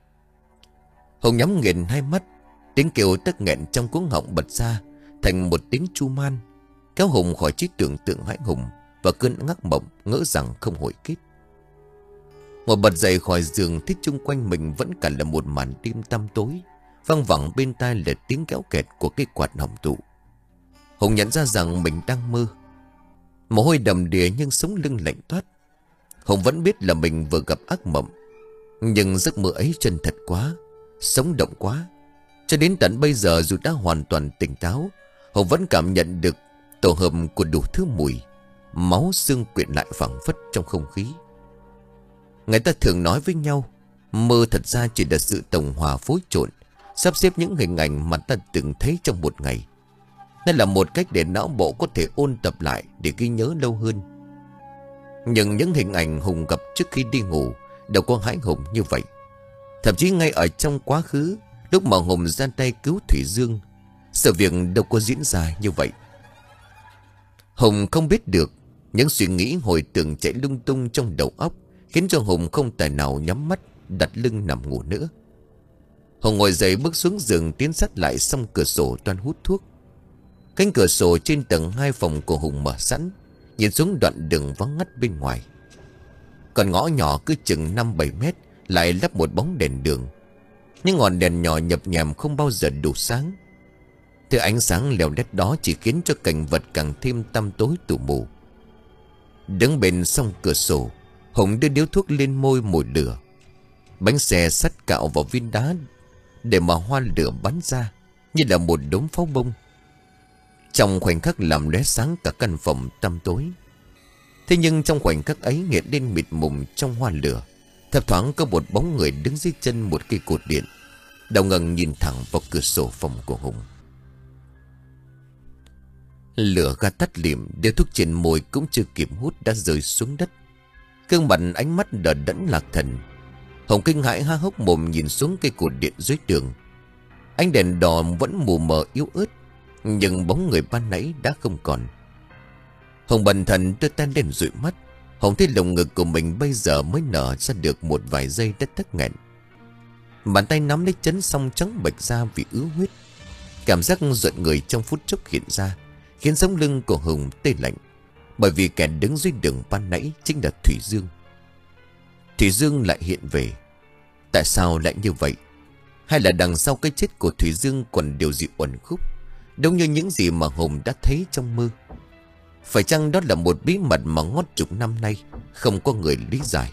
[SPEAKER 1] Hùng nhắm nghiền hai mắt, tiếng kêu tắc nghẹn trong cuống họng bật ra thành một tiếng chu man, kéo Hùng khỏi trí tưởng tượng hãi hùng và cơn ngắc mộng ngỡ rằng không hồi kết. Một bật dậy khỏi giường, thấy chung quanh mình vẫn cả là một màn đêm tăm tối, văng vẳng bên tai là tiếng kéo kẹt của cái quạt hỏng tụ. Hùng nhận ra rằng mình đang mơ. Mồ hôi đầm đìa nhưng sống lưng lạnh toát. Hùng vẫn biết là mình vừa gặp ác mộng, nhưng giấc mơ ấy chân thật quá, sống động quá. Cho đến tận bây giờ dù đã hoàn toàn tỉnh táo, Hùng vẫn cảm nhận được tổ hợp của đủ thứ mùi, máu xương quyện lại phảng phất trong không khí. Người ta thường nói với nhau, mơ thật ra chỉ là sự tổng hòa phối trộn, sắp xếp những hình ảnh mà ta từng thấy trong một ngày. Đây là một cách để não bộ có thể ôn tập lại để ghi nhớ lâu hơn. Nhưng những hình ảnh Hùng gặp trước khi đi ngủ đâu có hãi hùng như vậy. Thậm chí ngay ở trong quá khứ, lúc mà Hùng ra tay cứu Thủy Dương, sự việc đâu có diễn ra như vậy. Hùng không biết được, những suy nghĩ hồi tưởng chạy lung tung trong đầu óc khiến cho Hùng không tài nào nhắm mắt đặt lưng nằm ngủ nữa. Hùng ngồi dậy bước xuống giường, tiến sát lại song cửa sổ toan hút thuốc. Cánh cửa sổ trên tầng hai phòng của Hùng mở sẵn, nhìn xuống đoạn đường vắng ngắt bên ngoài. Còn ngõ nhỏ cứ chừng năm bảy mét lại lắp một bóng đèn đường. Những ngọn đèn nhỏ nhập nhèm không bao giờ đủ sáng. Thứ ánh sáng lèo đét đó chỉ khiến cho cảnh vật càng thêm tăm tối tù mù. Đứng bên song cửa sổ, Hùng đưa điếu thuốc lên môi mồi lửa. Bánh xe sắt cạo vào viên đá để mà hoa lửa bắn ra như là một đống pháo bông, Trong khoảnh khắc làm lóe sáng cả căn phòng tăm tối. Thế nhưng trong khoảnh khắc ấy hiện lên mịt mùng trong hoa lửa, thấp thoáng có một bóng người đứng dưới chân một cây cột điện, đầu ngẩng nhìn thẳng vào cửa sổ phòng của Hùng. Lửa ga tắt lịm, điếu thuốc trên môi cũng chưa kịp hút đã rơi xuống đất. Gương mặt ánh mắt đờ đẫn lạc thần. Hùng kinh hãi há hốc mồm nhìn xuống cây cột điện dưới đường. Ánh đèn đỏ vẫn mù mờ yếu ớt, nhưng bóng người ban nãy đã không còn. Hùng bần thần đưa tay lên dụi mắt. Hùng thấy lồng ngực của mình bây giờ mới nở ra được một vài giây đất tắc nghẹn. Bàn tay nắm lấy chấn song trắng bệch ra vì ứ huyết. Cảm giác rợn người trong phút chốc hiện ra, khiến sống lưng của Hùng tê lạnh. Bởi vì kẻ đứng dưới đường ban nãy chính là Thủy Dương. Thủy Dương lại hiện về. Tại sao lại như vậy? Hay là đằng sau cái chết của Thủy Dương còn điều gì uẩn khúc, giống như những gì mà Hùng đã thấy trong mơ? Phải chăng đó là một bí mật mà ngót chục năm nay không có người lý giải?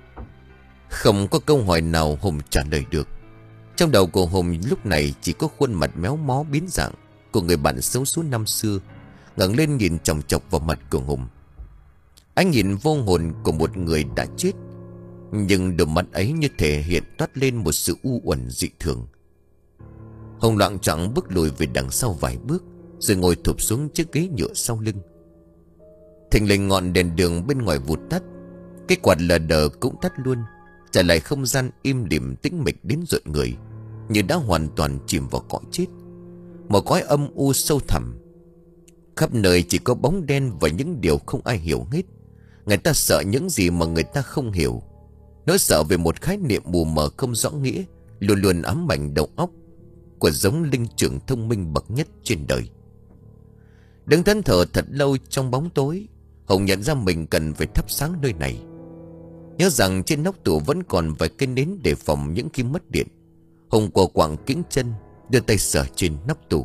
[SPEAKER 1] Không có câu hỏi nào Hùng trả lời được. Trong đầu của Hùng lúc này chỉ có khuôn mặt méo mó biến dạng của người bạn xấu số năm xưa ngẩng lên nhìn chòng chọc vào mặt của Hùng. Anh nhìn vô hồn của một người đã chết, nhưng đôi mắt ấy như thể hiện toát lên một sự u uẩn dị thường. Hùng loạng choạng bước lùi về đằng sau vài bước, rồi ngồi thụp xuống chiếc ghế nhựa sau lưng. Thình lình ngọn đèn đường bên ngoài vụt tắt. Cái quạt lờ đờ cũng tắt luôn, trả lại không gian im lìm tĩnh mịch đến rợn người, như đã hoàn toàn chìm vào cõi chết, một cõi âm u sâu thẳm. Khắp nơi chỉ có bóng đen và những điều không ai hiểu hết. Người ta sợ những gì mà người ta không hiểu. Nỗi sợ về một khái niệm mù mờ không rõ nghĩa luôn luôn ám ảnh đầu óc của giống linh trưởng thông minh bậc nhất trên đời. Đứng thẫn thờ thật lâu trong bóng tối, Hùng nhận ra mình cần phải thắp sáng nơi này. Nhớ rằng trên nóc tủ vẫn còn vài cây nến để phòng những khi mất điện. Hùng quờ quạng kiễng chân, đưa tay sờ trên nóc tủ.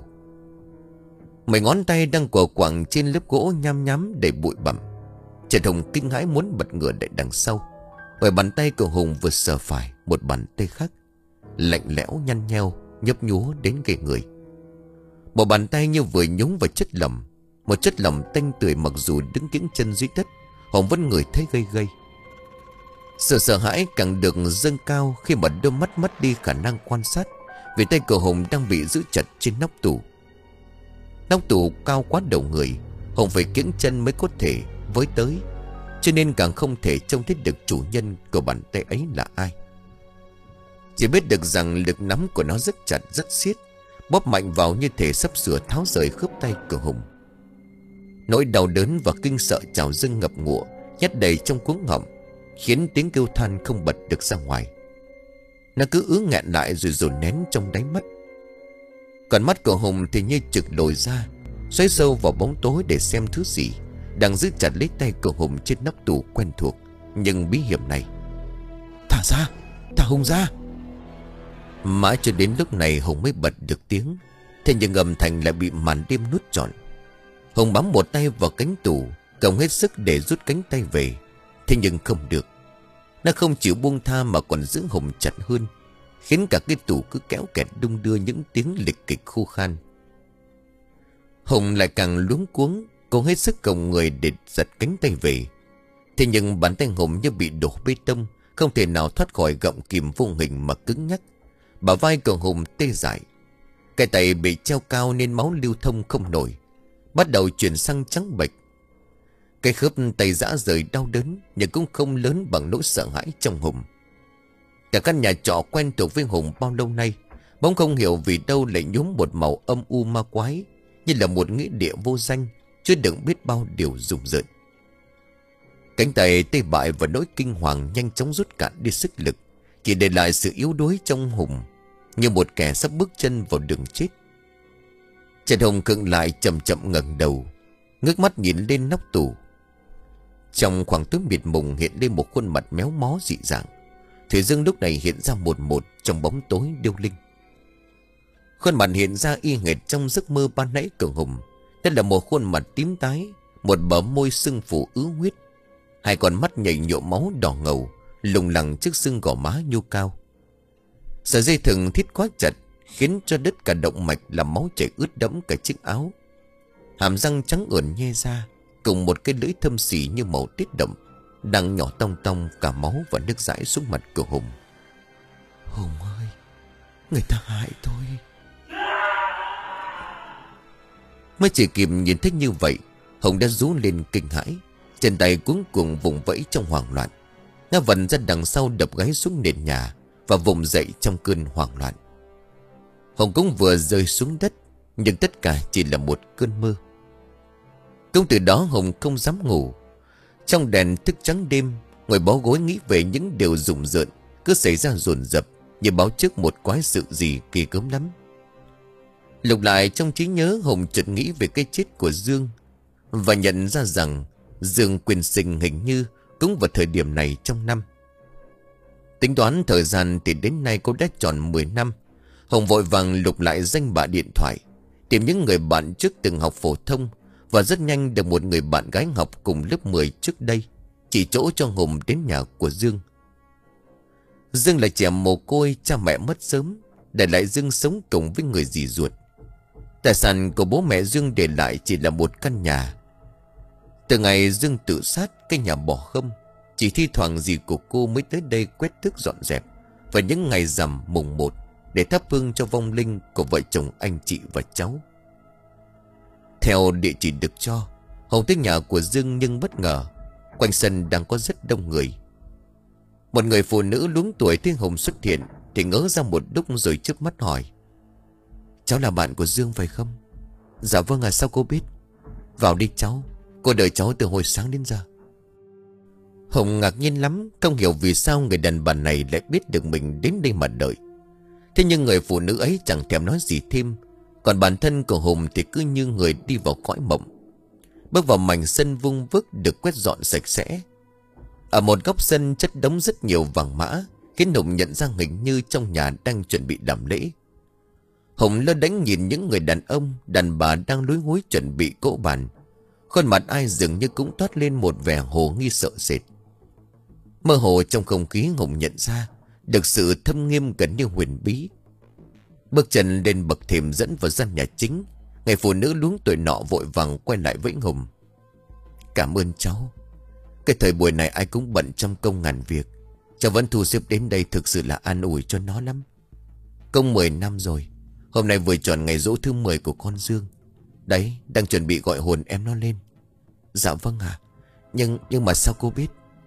[SPEAKER 1] Mấy ngón tay đang quờ quạng trên lớp gỗ nham nhám đầy bụi bặm. Trần Hùng kinh hãi muốn bật ngửa lại đằng sau, bởi bàn tay của Hùng vừa sờ phải một bàn tay khác, lạnh lẽo nhăn nheo nhấp nhúa đến ghê người. Một bàn tay như vừa nhúng vào chất lỏng, một chất lỏng tanh tưởi. Mặc dù đứng kiễng chân dưới đất, Hùng vẫn ngửi thấy gây gây. Sự sợ hãi càng được dâng cao khi mà đôi mắt mất đi khả năng quan sát, vì tay của Hùng đang bị giữ chặt trên nóc tủ. Nóc tủ cao quá đầu người, Hùng phải kiễng chân mới có thể với tới, cho nên càng không thể trông thấy được chủ nhân của bàn tay ấy là ai. Chỉ biết được rằng lực nắm của nó rất chặt rất siết, bóp mạnh vào như thể sắp sửa tháo rời khớp tay của Hùng. Nỗi đau đớn và kinh sợ trào dâng ngập ngụa nhét đầy trong cuống họng, khiến tiếng kêu than không bật được ra ngoài. Nó cứ ứ nghẹn lại rồi dồn nén trong đáy mắt. Còn mắt của Hùng thì như trực lồi ra, xoáy sâu vào bóng tối để xem thứ gì đang giữ chặt lấy tay của Hùng trên nóc tủ quen thuộc nhưng bí hiểm này. Thả ra, thả Hùng ra. Mãi cho đến lúc này Hùng mới bật được tiếng, thế nhưng âm thanh lại bị màn đêm nuốt trọn. Hùng bám một tay vào cánh tủ, gồng hết sức để rút cánh tay về, thế nhưng không được. Nó không chịu buông tha mà còn giữ Hùng chặt hơn, khiến cả cái tủ cứ kéo kẹt đung đưa những tiếng lịch kịch khô khan. Hùng lại càng luống cuống, cố hết sức gồng người để giật cánh tay về. Thế nhưng bàn tay Hùng như bị đổ bê tông, không thể nào thoát khỏi gọng kìm vô hình mà cứng nhắc. Bả vai của Hùng tê dại, cái tay bị treo cao nên máu lưu thông không nổi, bắt đầu chuyển sang trắng bệch. Cái khớp tay rã rời đau đớn, nhưng cũng không lớn bằng nỗi sợ hãi trong Hùng. Cả căn nhà trọ quen thuộc với Hùng bao lâu nay, bỗng không hiểu vì đâu lại nhuốm một màu âm u ma quái, như là một nghĩa địa vô danh, chứa đựng biết bao điều rùng rợn. Cánh tay tê bại và nỗi kinh hoàng nhanh chóng rút cạn đi sức lực, chỉ để lại sự yếu đuối trong Hùng, như một kẻ sắp bước chân vào đường chết. Trần Hùng khựng lại, chậm chậm ngẩng đầu, ngước mắt nhìn lên nóc tủ. Trong khoảng tối mịt mùng hiện lên một khuôn mặt méo mó dị dạng. Thủy Dương lúc này hiện ra một một trong bóng tối điêu linh. Khuôn mặt hiện ra y hệt trong giấc mơ ban nãy của Hùng. Đây là một khuôn mặt tím tái, một bờ môi sưng phù ứ huyết, hai con mắt nhảy nhộ máu đỏ ngầu lùng lẳng trước xương gò má nhô cao. Sợi dây thừng thít quá chặt khiến cho đứt cả động mạch, làm máu chảy ướt đẫm cả chiếc áo. hàm răng trắng ưỡn nhe ra, cùng một cái lưỡi thâm xỉ như màu tiết đậm đang nhỏ tong tong cả máu và nước dãi xuống mặt của Hùng. Hùng ơi, người ta hại tôi. Mới chỉ kịp nhìn thấy như vậy, Hùng đã rú lên kinh hãi, chân tay cuống cuồng vùng vẫy trong hoảng loạn. Ngã vần ra đằng sau đập gáy xuống nền nhà và vùng dậy trong cơn hoảng loạn. Hùng cũng vừa rơi xuống đất, nhưng tất cả chỉ là một cơn mơ. Cũng từ đó Hùng không dám ngủ. Trong đèn thức trắng đêm, ngồi bó gối nghĩ về những điều rùng rợn cứ xảy ra dồn dập, như báo trước một quái sự gì kỳ cớm lắm. Lục lại trong trí nhớ, Hùng chợt nghĩ về cái chết của Dương, và nhận ra rằng Dương quyền sinh hình như cũng vào thời điểm này trong năm. Tính toán thời gian thì đến nay cũng đã tròn mười năm. Hùng vội vàng lục lại danh bạ điện thoại, tìm những người bạn trước từng học phổ thông, và rất nhanh được một người bạn gái học cùng lớp mười trước đây chỉ chỗ cho Hùng đến nhà của Dương. Dương là trẻ mồ côi, cha mẹ mất sớm, để lại Dương sống cùng với người dì ruột. Tài sản của bố mẹ Dương để lại chỉ là một căn nhà. Từ ngày Dương tự sát, cái nhà bỏ không, chỉ thi thoảng dì của cô mới tới đây quét tước dọn dẹp vào những ngày rằm mùng một để thắp hương cho vong linh của vợ chồng anh chị và cháu. Theo địa chỉ được cho, Hùng tới nhà của Dương, nhưng bất ngờ quanh sân đang có rất đông người. Một người phụ nữ luống tuổi thấy Hùng xuất hiện thì ngớ ra một lúc rồi trước mắt hỏi: Cháu là bạn của Dương phải không? Dạ vâng à, sao cô biết? Vào đi cháu, cô đợi cháu từ hồi sáng đến giờ. Hùng ngạc nhiên lắm, không hiểu vì sao người đàn bà này lại biết được mình đến đây mà đợi. Thế nhưng người phụ nữ ấy chẳng thèm nói gì thêm, còn bản thân của Hùng thì cứ như người đi vào cõi mộng. Bước vào mảnh sân vung vức được quét dọn sạch sẽ. Ở một góc sân chất đống rất nhiều vàng mã, khiến Hùng nhận ra hình như trong nhà đang chuẩn bị làm lễ. Hùng lơ đánh nhìn những người đàn ông, đàn bà đang lúi húi chuẩn bị cỗ bàn. Khuôn mặt ai dường như cũng toát lên một vẻ hồ nghi sợ sệt. Mơ hồ trong không khí, Hùng nhận ra được sự thâm nghiêm gần như huyền bí. Bước chân lên bậc thềm dẫn vào gian nhà chính, người phụ nữ luống tuổi nọ vội vàng quay lại với Hùng: Cảm ơn cháu. Cái thời buổi này ai cũng bận trăm công ngàn việc, cháu vẫn thu xếp đến đây thực sự là an ủi cho nó lắm. Công mười năm rồi, hôm nay vừa tròn ngày giỗ thứ mười của con Dương. Đấy, đang chuẩn bị gọi hồn em nó lên. Dạ vâng ạ. Nhưng nhưng mà sao cô biết?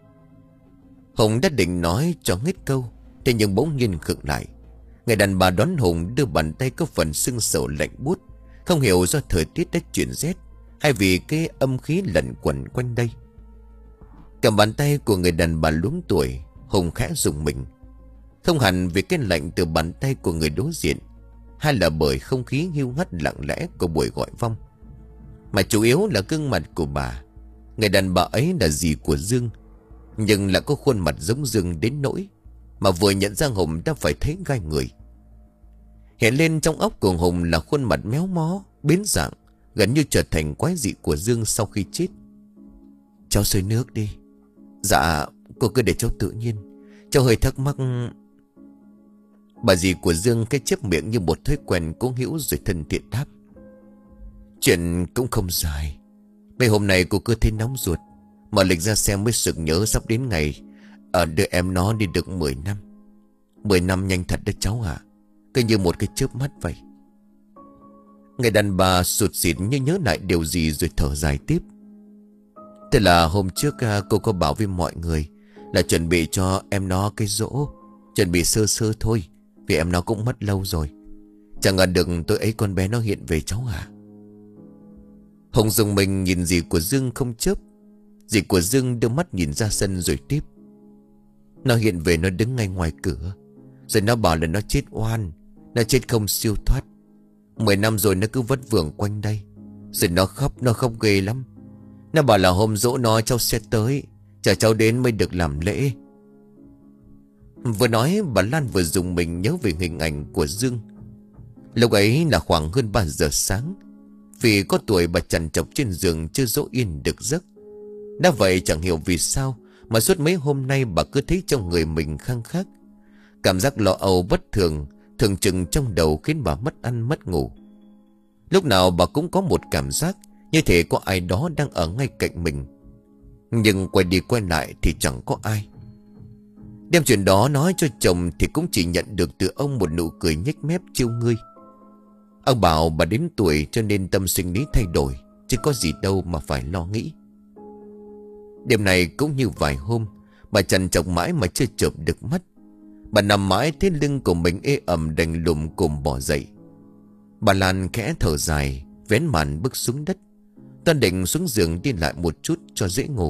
[SPEAKER 1] Hùng đã định nói cho hết câu, thế nhưng bỗng nhiên khựng lại. Người đàn bà đón Hùng đưa bàn tay có phần sưng sầu lạnh buốt, không hiểu do thời tiết đã chuyển rét hay vì cái âm khí lẩn quẩn quanh đây. Cầm bàn tay của người đàn bà luống tuổi, Hùng khẽ rùng mình. Không hẳn vì cái lạnh từ bàn tay của người đối diện, hay là bởi không khí hiu hắt lặng lẽ của buổi gọi vong, mà chủ yếu là gương mặt của bà. Người đàn bà ấy là dì của Dương, nhưng lại có khuôn mặt giống Dương đến nỗi mà vừa nhận ra Hùng đã phải thấy gai người. Hiện lên trong óc của Hùng là khuôn mặt méo mó, biến dạng, gần như trở thành quái dị của Dương sau khi chết. Cháu xơi nước đi. Dạ, cô cứ để cháu tự nhiên. Cháu hơi thắc mắc. Bà dì của Dương cái chép miệng như một thói quen cố hữu rồi thân thiện đáp: Chuyện cũng không dài. Mấy hôm nay cô cứ thấy nóng ruột, mở lịch ra xem mới sực nhớ sắp đến ngày ở đưa em nó đi được mười năm. Mười năm nhanh thật đấy cháu ạ. Cứ như một cái chớp mắt vậy. Người đàn bà sụt sịt như nhớ lại điều gì rồi thở dài tiếp: Thế là hôm trước cô có bảo với mọi người là chuẩn bị cho em nó cái giỗ, chuẩn bị sơ sơ thôi, vì em nó cũng mất lâu rồi. Chẳng ngờ được tối ấy con bé nó hiện về cháu à. Hùng dùng mình nhìn dì của Dương không chớp. Dì của Dương đưa mắt nhìn ra sân rồi tiếp: Nó hiện về, nó đứng ngay ngoài cửa, rồi nó bảo là nó chết oan, nó chết không siêu thoát. Mười năm rồi nó cứ vất vưởng quanh đây. Rồi nó khóc, nó khóc ghê lắm. Nó bảo là hôm dỗ nó cháu sẽ tới, chờ cháu đến mới được làm lễ. Vừa nói bà Lan vừa dùng mình nhớ về hình ảnh của Dương. Lúc ấy là khoảng hơn ba giờ sáng. Vì có tuổi bà trằn trọc trên giường chưa dỗ yên được giấc. Đã vậy chẳng hiểu vì sao mà suốt mấy hôm nay bà cứ thấy trong người mình khăng khắc. Cảm giác lo âu bất thường thường chừng trong đầu khiến bà mất ăn mất ngủ. Lúc nào bà cũng có một cảm giác như thể có ai đó đang ở ngay cạnh mình. Nhưng quay đi quay lại thì chẳng có ai. Đem chuyện đó nói cho chồng thì cũng chỉ nhận được từ ông một nụ cười nhếch mép trêu ngươi. Ông bảo bà đến tuổi cho nên tâm sinh lý thay đổi, chứ có gì đâu mà phải lo nghĩ. Đêm này cũng như vài hôm, bà trằn trọc mãi mà chưa chợp được mắt. Bà nằm mãi thấy lưng của mình ê ẩm đành lùm cùm bỏ dậy. Bà Lan khẽ thở dài, vén màn bước xuống đất. Toan định xuống giường đi lại một chút cho dễ ngủ.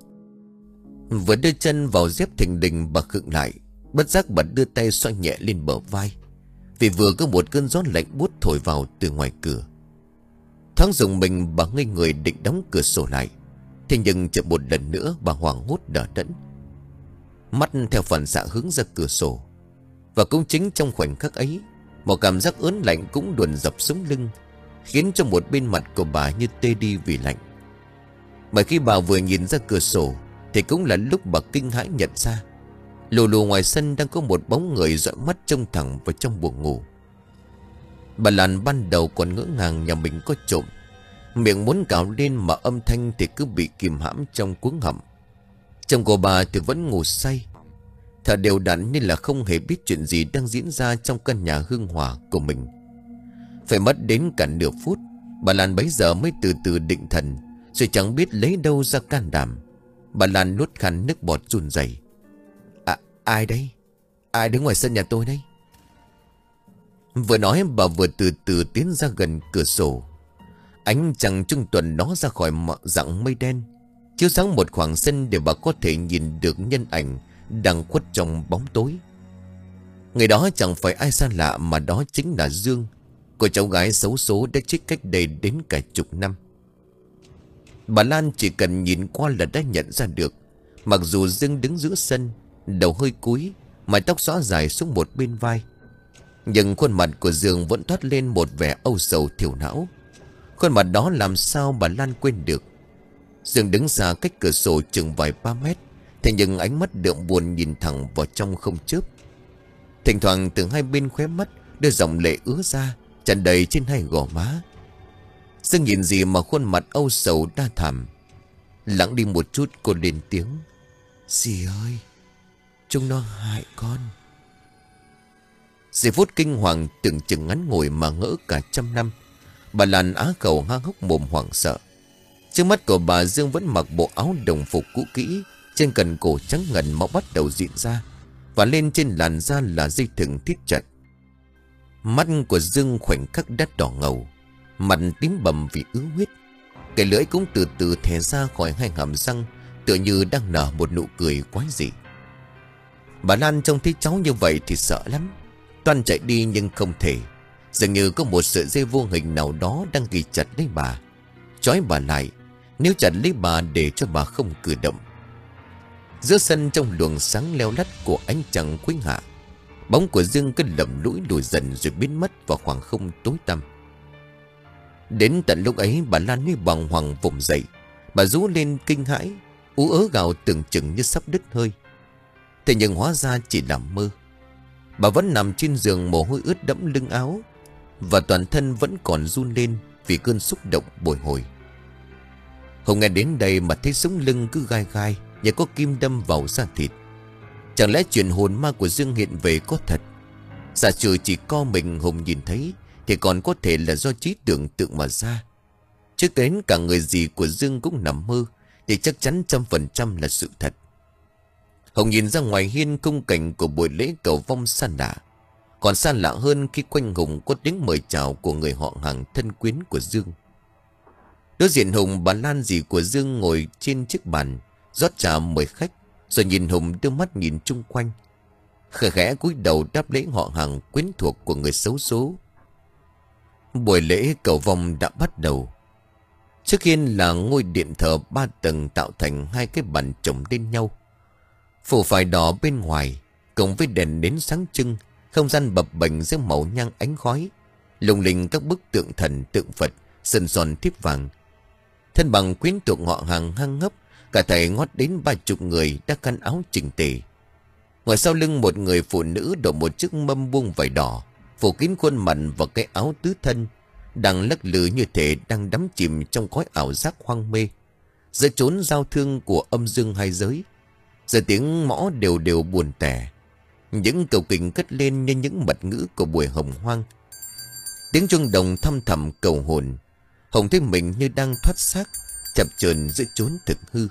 [SPEAKER 1] Vừa đưa chân vào dép thình lình bà khựng lại. Bất giác bà đưa tay xoa nhẹ lên bờ vai, vì vừa có một cơn gió lạnh buốt thổi vào từ ngoài cửa. Thoáng dùng mình bà ngây người định đóng cửa sổ lại. Thế nhưng chợt một lần nữa bà hoảng hốt đờ đẫn, mắt theo phản xạ hướng ra cửa sổ. Và cũng chính trong khoảnh khắc ấy, một cảm giác ớn lạnh cũng luồn dập sống lưng, khiến cho một bên mặt của bà như tê đi vì lạnh. Mà khi bà vừa nhìn ra cửa sổ thì cũng là lúc bà kinh hãi nhận ra lù lù ngoài sân đang có một bóng người dõi mắt trông thẳng vào trong buồng ngủ. Bà Lan ban đầu còn ngỡ ngàng nhà mình có trộm, miệng muốn cào lên mà âm thanh thì cứ bị kìm hãm trong cuống họng. Chồng của bà thì vẫn ngủ say, thở đều đặn nên là không hề biết chuyện gì đang diễn ra trong căn nhà hương hòa của mình. Phải mất đến cả nửa phút, bà Lan bấy giờ mới từ từ định thần, rồi chẳng biết lấy đâu ra can đảm. Bà Lan nuốt khăn nước bọt run rẩy. À, ai đây? Ai đứng ngoài sân nhà tôi đây? Vừa nói bà vừa từ từ tiến ra gần cửa sổ. Ánh trăng trung tuần nó ra khỏi dặng mây đen, chiếu sáng một khoảng sân để bà có thể nhìn được nhân ảnh đang khuất trong bóng tối. Người đó chẳng phải ai xa lạ mà đó chính là Dương, cô cháu gái xấu số đã chết cách đây đến cả chục năm. Bà Lan chỉ cần nhìn qua là đã nhận ra được. Mặc dù Dương đứng giữa sân, đầu hơi cúi, mái tóc xõa dài xuống một bên vai, nhưng khuôn mặt của Dương vẫn toát lên một vẻ âu sầu thiểu não. Khuôn mặt đó làm sao bà Lan quên được. Dương đứng xa cách cửa sổ chừng vài ba mét, thế nhưng ánh mắt đượm buồn nhìn thẳng vào trong không chớp. Thỉnh thoảng từ hai bên khóe mắt đưa dòng lệ ứa ra, tràn đầy trên hai gò má. Dương nhìn gì mà khuôn mặt âu sầu đa thảm. Lắng đi một chút cô lên tiếng. Dì ơi, chúng nó hại con. Giây phút kinh hoàng tưởng chừng ngắn ngủi mà ngỡ cả trăm năm. Bà Lan á khẩu há hốc mồm hoảng sợ. Trước mắt của bà Dương vẫn mặc bộ áo đồng phục cũ kỹ, trên cần cổ trắng ngần máu bắt đầu diễn ra, và lên trên làn da là dây thừng thít chặt. Mắt của Dương khoảnh khắc đắt đỏ ngầu, mặt tím bầm vì ứ huyết. Cái lưỡi cũng từ từ thè ra khỏi hai hàm răng, tựa như đang nở một nụ cười quái dị. Bà Lan trông thấy cháu như vậy thì sợ lắm, toan chạy đi nhưng không thể. Dường như có một sợi dây vô hình nào đó đang ghi chặt lấy bà, trói bà lại, níu chặt lấy bà để cho bà không cử động. Giữa sân trong luồng sáng leo lắt của ánh trăng cuối hạ, bóng của Dương cứ lầm lũi lùi dần rồi biến mất vào khoảng không tối tăm. Đến tận lúc ấy bà Lan mới bàng hoàng vùng dậy. Bà rú lên kinh hãi, ú ớ gào tưởng chừng như sắp đứt hơi. Thế nhưng hóa ra chỉ là mơ. Bà vẫn nằm trên giường, mồ hôi ướt đẫm lưng áo, và toàn thân vẫn còn run lên vì cơn xúc động bồi hồi. Hùng nghe đến đây mà thấy sống lưng cứ gai gai, như có kim đâm vào da thịt. Chẳng lẽ chuyện hồn ma của Dương hiện về có thật? Giả sử chỉ co mình Hùng nhìn thấy thì còn có thể là do trí tưởng tượng mà ra. Chứ đến cả người gì của Dương cũng nằm mơ thì chắc chắn trăm phần trăm là sự thật. Hùng nhìn ra ngoài hiên, khung cảnh của buổi lễ cầu vong xa lạ. Còn xa lạ hơn khi quanh Hùng có tiếng mời chào của người họ hàng thân quyến của Dương. Đối diện Hùng, bà Lan dì của Dương ngồi trên chiếc bàn rót trà mời khách, rồi nhìn Hùng đưa mắt nhìn chung quanh, khẽ khẽ cúi đầu đáp lễ họ hàng quyến thuộc của người xấu số. Buổi lễ cầu vong đã bắt đầu. Trước hiên là ngôi điện thờ ba tầng tạo thành hai cái bàn chồng lên nhau, phủ vải đỏ bên ngoài, cộng với đèn nến sáng trưng, không gian bập bềnh dưới màu nhang ánh khói, lung linh các bức tượng thần tượng Phật sơn son thiếp vàng. Thân bằng quyến thuộc họ hàng hăng hấp, cả thầy ngót đến ba chục người đã khăn áo chỉnh tề. Ngoài sau lưng một người phụ nữ đội một chiếc mâm buông vải đỏ, phủ kín khuôn mặt và cái áo tứ thân, đang lắc lư như thể đang đắm chìm trong cõi ảo giác hoang mê, giữa chốn giao thương của âm dương hai giới. Giờ tiếng mõ đều đều buồn tẻ, những cầu kình cất lên như những mật ngữ của buổi hồng hoang. Tiếng chuông đồng thăm thẳm cầu hồn. Hồng thấy mình như đang thoát xác, chập chờn giữa chốn thực hư.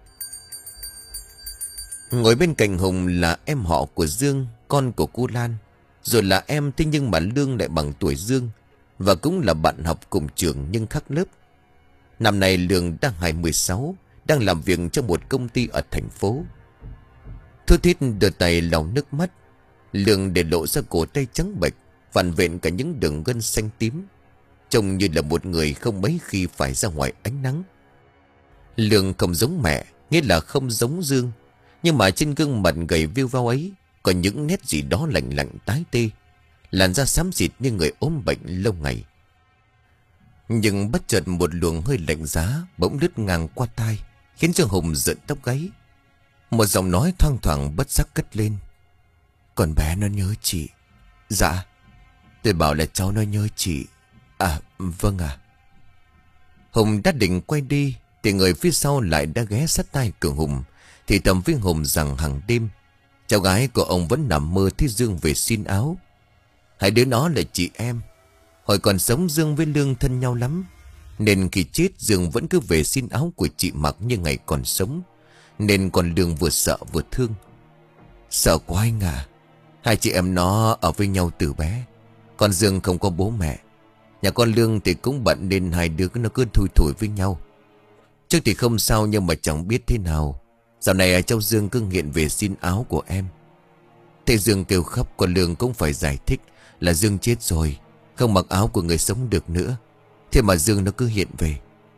[SPEAKER 1] Ngồi bên cạnh Hùng là em họ của Dương, con của cô Lan. Rồi là em, thế nhưng mà Lương lại bằng tuổi Dương, và cũng là bạn học cùng trường nhưng khác lớp. Năm nay Lương đang hai mươi sáu, đang làm việc trong một công ty ở thành phố. Thưa Thít đưa tay lau nước mắt. Lương để lộ ra cổ tay trắng bệch, vằn vện cả những đường gân xanh tím, trông như là một người không mấy khi phải ra ngoài ánh nắng. Lương không giống mẹ, nghĩa là không giống Dương, nhưng mà trên gương mặt gầy viêu vao ấy có những nét gì đó lạnh lạnh tái tê, làn da xám xịt như người ốm bệnh lâu ngày. Nhưng bất chợt một luồng hơi lạnh giá bỗng lướt ngang qua tai, khiến cho Hùng giận tóc gáy. Một giọng nói thoang thoảng bất giác cất lên: "Con bé nó nhớ chị." "Dạ." "Tôi bảo là cháu nó nhớ chị." "À vâng à." Hùng đã định quay đi thì người phía sau lại đã ghé sát tai của Hùng, thì thầm với Hùng rằng hàng đêm cháu gái của ông vẫn nằm mơ thấy Dương về xin áo. Hai đứa nó là chị em. Hồi còn sống Dương với Lương thân nhau lắm, nên khi chết Dương vẫn cứ về xin áo của chị mặc như ngày còn sống, nên còn Lương vừa sợ vừa thương. "Sợ quá anh à. Hai chị em nó ở với nhau từ bé. Con Dương không có bố mẹ. Nhà con Lương thì cũng bận nên hai đứa nó cứ thui thủi với nhau. Trước thì không sao, nhưng mà chẳng biết thế nào dạo này cháu Dương cứ nghiện về xin áo của em." Thế Dương kêu khóc, còn Lương cũng phải giải thích là Dương chết rồi, không mặc áo của người sống được nữa. Thế mà Dương nó cứ hiện về.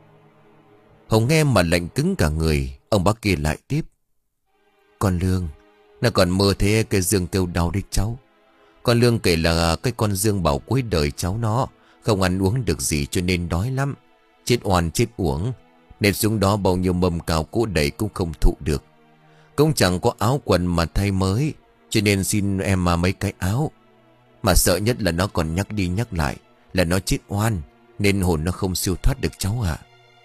[SPEAKER 1] Hồng nghe mà lạnh cứng cả người. Ông bác kia lại tiếp: "Con Lương nó còn mơ thế cái Dương kêu đau đấy cháu. Con Lương kể là cái con Dương bảo cuối đời cháu nó không ăn uống được gì cho nên đói lắm, chết oan chết uổng, nên xuống đó bao nhiêu mâm cào cỗ đầy cũng không thụ được. Cũng chẳng có áo quần mà thay mới, cho nên xin em mà mấy cái áo. Mà sợ nhất là nó còn nhắc đi nhắc lại là nó chết oan, nên hồn nó không siêu thoát được cháu ạ."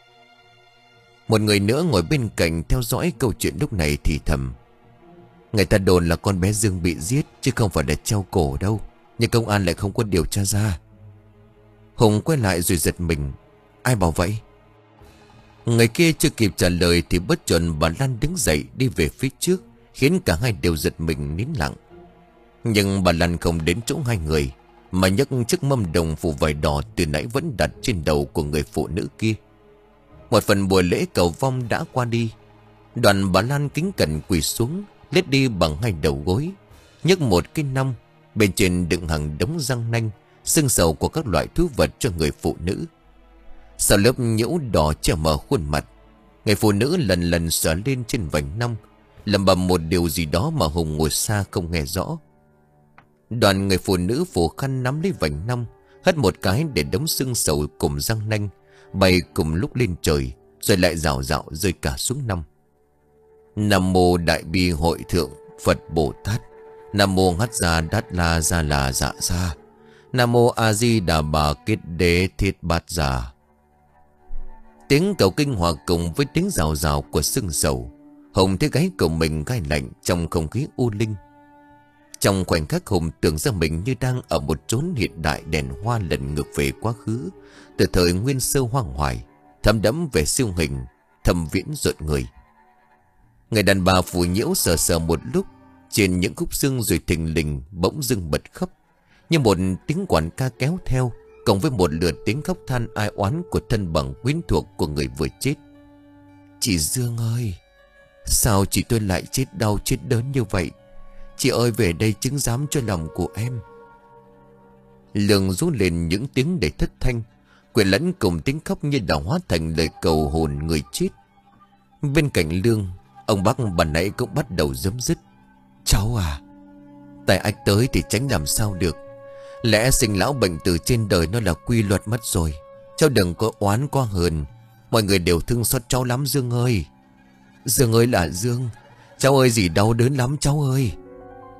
[SPEAKER 1] Một người nữa ngồi bên cạnh theo dõi câu chuyện lúc này thì thầm: "Người ta đồn là con bé Dương bị giết, chứ không phải là treo cổ đâu, nhưng công an lại không có điều tra ra." Hùng quay lại rồi giật mình: "Ai bảo vậy?" Người kia chưa kịp trả lời thì bất chợt bà Lan đứng dậy đi về phía trước, khiến cả hai đều giật mình nín lặng. Nhưng bà Lan không đến chỗ hai người, mà nhấc chiếc mâm đồng phủ vải đỏ từ nãy vẫn đặt trên đầu của người phụ nữ kia. Một phần buổi lễ cầu vong đã qua đi. Đoàn bà Lan kính cẩn quỳ xuống, lết đi bằng hai đầu gối, nhấc một cái nong, bên trên đựng hàng đống răng nanh, xương sầu của các loại thú vật cho người phụ nữ. Sau lớp nhũ đỏ che mờ khuôn mặt, người phụ nữ lần lần sờ lên trên vành nong, lẩm bẩm một điều gì đó mà Hùng ngồi xa không nghe rõ. Đoàn người phụ nữ phủ khăn nắm lấy vành nong, hất một cái để đống xương sầu cùng răng nanh bay cùng lúc lên trời, rồi lại rào rào rơi cả xuống nong. Nam mô Đại Bi Hội Thượng Phật Bồ Tát. Nam mô Hắt Gia Đát La Gia La Dạ Gia. Nam mô A Di Đà Bà Kết Đế Thiết Bát Già. Tiếng cầu kinh hòa cùng với tiếng rào rào của xương sầu. Hùng thấy gáy của mình gai lạnh trong không khí u linh. Trong khoảnh khắc Hùng tưởng ra mình như đang ở một chốn hiện đại đèn hoa lần ngược về quá khứ, từ thời nguyên sơ hoang hoài, thấm đẫm về siêu hình, thâm viễn rợn người. Người đàn bà phù nhiễu sờ sờ một lúc trên những khúc xương, rồi thình lình bỗng dưng bật khóc, như một tiếng quản ca kéo theo, cộng với một lượt tiếng khóc than ai oán của thân bằng quyến thuộc của người vừa chết. "Chị Dương ơi, sao chị tôi lại chết đau chết đớn như vậy? Chị ơi, về đây chứng giám cho lòng của em." Lương rú lên những tiếng đầy thất thanh, quyện lẫn cùng tiếng khóc như đã hóa thành lời cầu hồn người chết. Bên cạnh Lương, ông bác bà nãy cũng bắt đầu giấm dứt: "Cháu à, tại ách tới thì tránh làm sao được. Lẽ sinh lão bệnh tử trên đời nó là quy luật mất rồi. Cháu đừng có oán có hờn. Mọi người đều thương xót cháu lắm Dương ơi. Dương ơi là Dương, cháu ơi gì đau đớn lắm cháu ơi."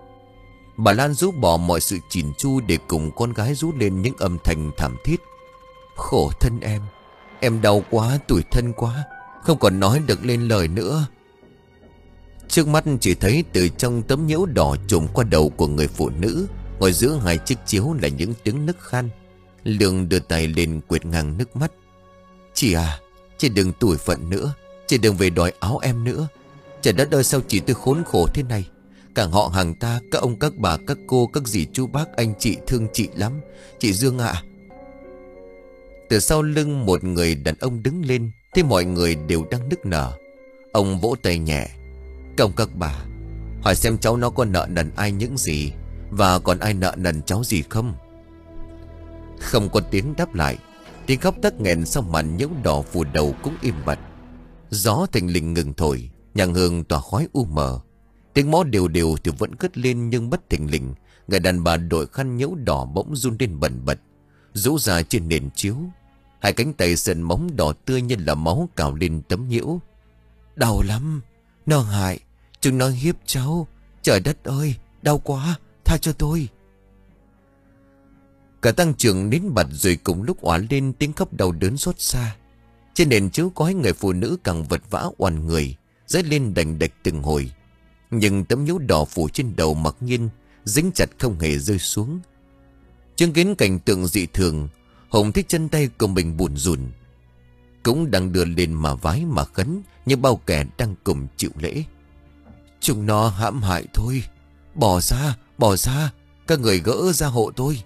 [SPEAKER 1] Bà Lan rũ bỏ mọi sự chỉn chu để cùng con gái rú lên những âm thanh thảm thiết. Khổ thân em. Em đau quá, tủi thân quá, không còn nói được lên lời nữa. Trước mắt chỉ thấy từ trong tấm nhiễu đỏ trùm qua đầu của người phụ nữ ngồi giữa hai chiếc chiếu là những tiếng nức khan. Lương đưa tay lên quệt ngang nước mắt. Chị à, chị đừng tủi phận nữa, chị đừng về đòi áo em nữa. Trời đất ơi, sao chị tôi khốn khổ thế này. Cả họ hàng ta, các ông các bà các cô các dì chú bác anh chị thương chị lắm. Chị Dương ạ. Từ sau lưng một người đàn ông đứng lên, thấy mọi người đều đang nức nở. Ông vỗ tay nhẹ. Các ông các bà, hỏi xem cháu nó có nợ nần ai những gì, và còn ai nợ nần cháu gì không? Không có tiếng đáp lại. Tiếng khóc tắc nghẹn sau màn nhiễu đỏ phủ đầu cũng im bặt. Gió thình lình ngừng thổi, nhang hương tỏa khói u mờ. Tiếng mõ đều đều thì vẫn cất lên, nhưng bất thình lình người đàn bà đội khăn nhiễu đỏ bỗng run lên bần bật, rũ ra trên nền chiếu. Hai cánh tay sần móng đỏ tươi như là máu cào lên tấm nhiễu. Đau lắm, nó hại, chúng nó hiếp cháu. Trời đất ơi, đau quá, tha cho tôi. Cả tăng trưởng nín bật rồi cùng lúc òa lên tiếng khóc đau đớn xót xa. Trên nền chiếu có hai người phụ nữ càng vật vã oằn người, dấy lên đành đạch từng hồi. Nhưng tấm nhiễu đỏ phủ trên đầu mặc nhiên dính chặt không hề rơi xuống. Chứng kiến cảnh tượng dị thường, Hùng thấy chân tay của mình bùn rùn. Cũng đang đưa lên mà vái mà khấn, như bao kẻ đang cùng chịu lễ. Chúng nó hãm hại thôi, bỏ ra, bỏ ra, các người gỡ ra hộ tôi.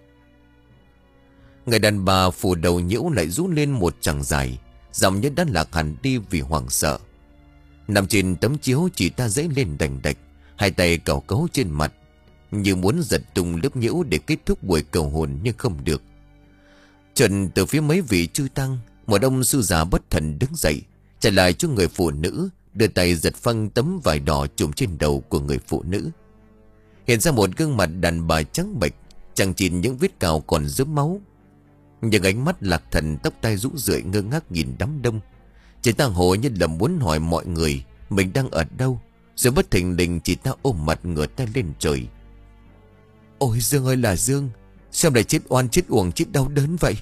[SPEAKER 1] Người đàn bà phủ đầu nhiễu lại rú lên một chàng dài, giọng như đã lạc hẳn đi vì hoảng sợ. Nằm trên tấm chiếu chị ta dãy lên đành đạch, hai tay cào cấu trên mặt, như muốn giật tung lớp nhiễu để kết thúc buổi cầu hồn, nhưng không được. Trần từ phía mấy vị chư tăng, một ông sư già bất thần đứng dậy, trả lại cho người phụ nữ, đưa tay giật phăng tấm vải đỏ trùm trên đầu của người phụ nữ. Hiện ra một gương mặt đàn bà trắng bệch, chẳng chịn những vết cào còn rớm máu. Nhưng ánh mắt lạc thần, tóc tai rũ rượi ngơ ngác nhìn đám đông. Chị ta hồ như là muốn hỏi mọi người mình đang ở đâu. Rồi bất thình lình chị ta ôm mặt ngửa tay lên trời. Ôi Dương ơi là Dương, sao lại chết oan chết uổng chết đau đớn vậy?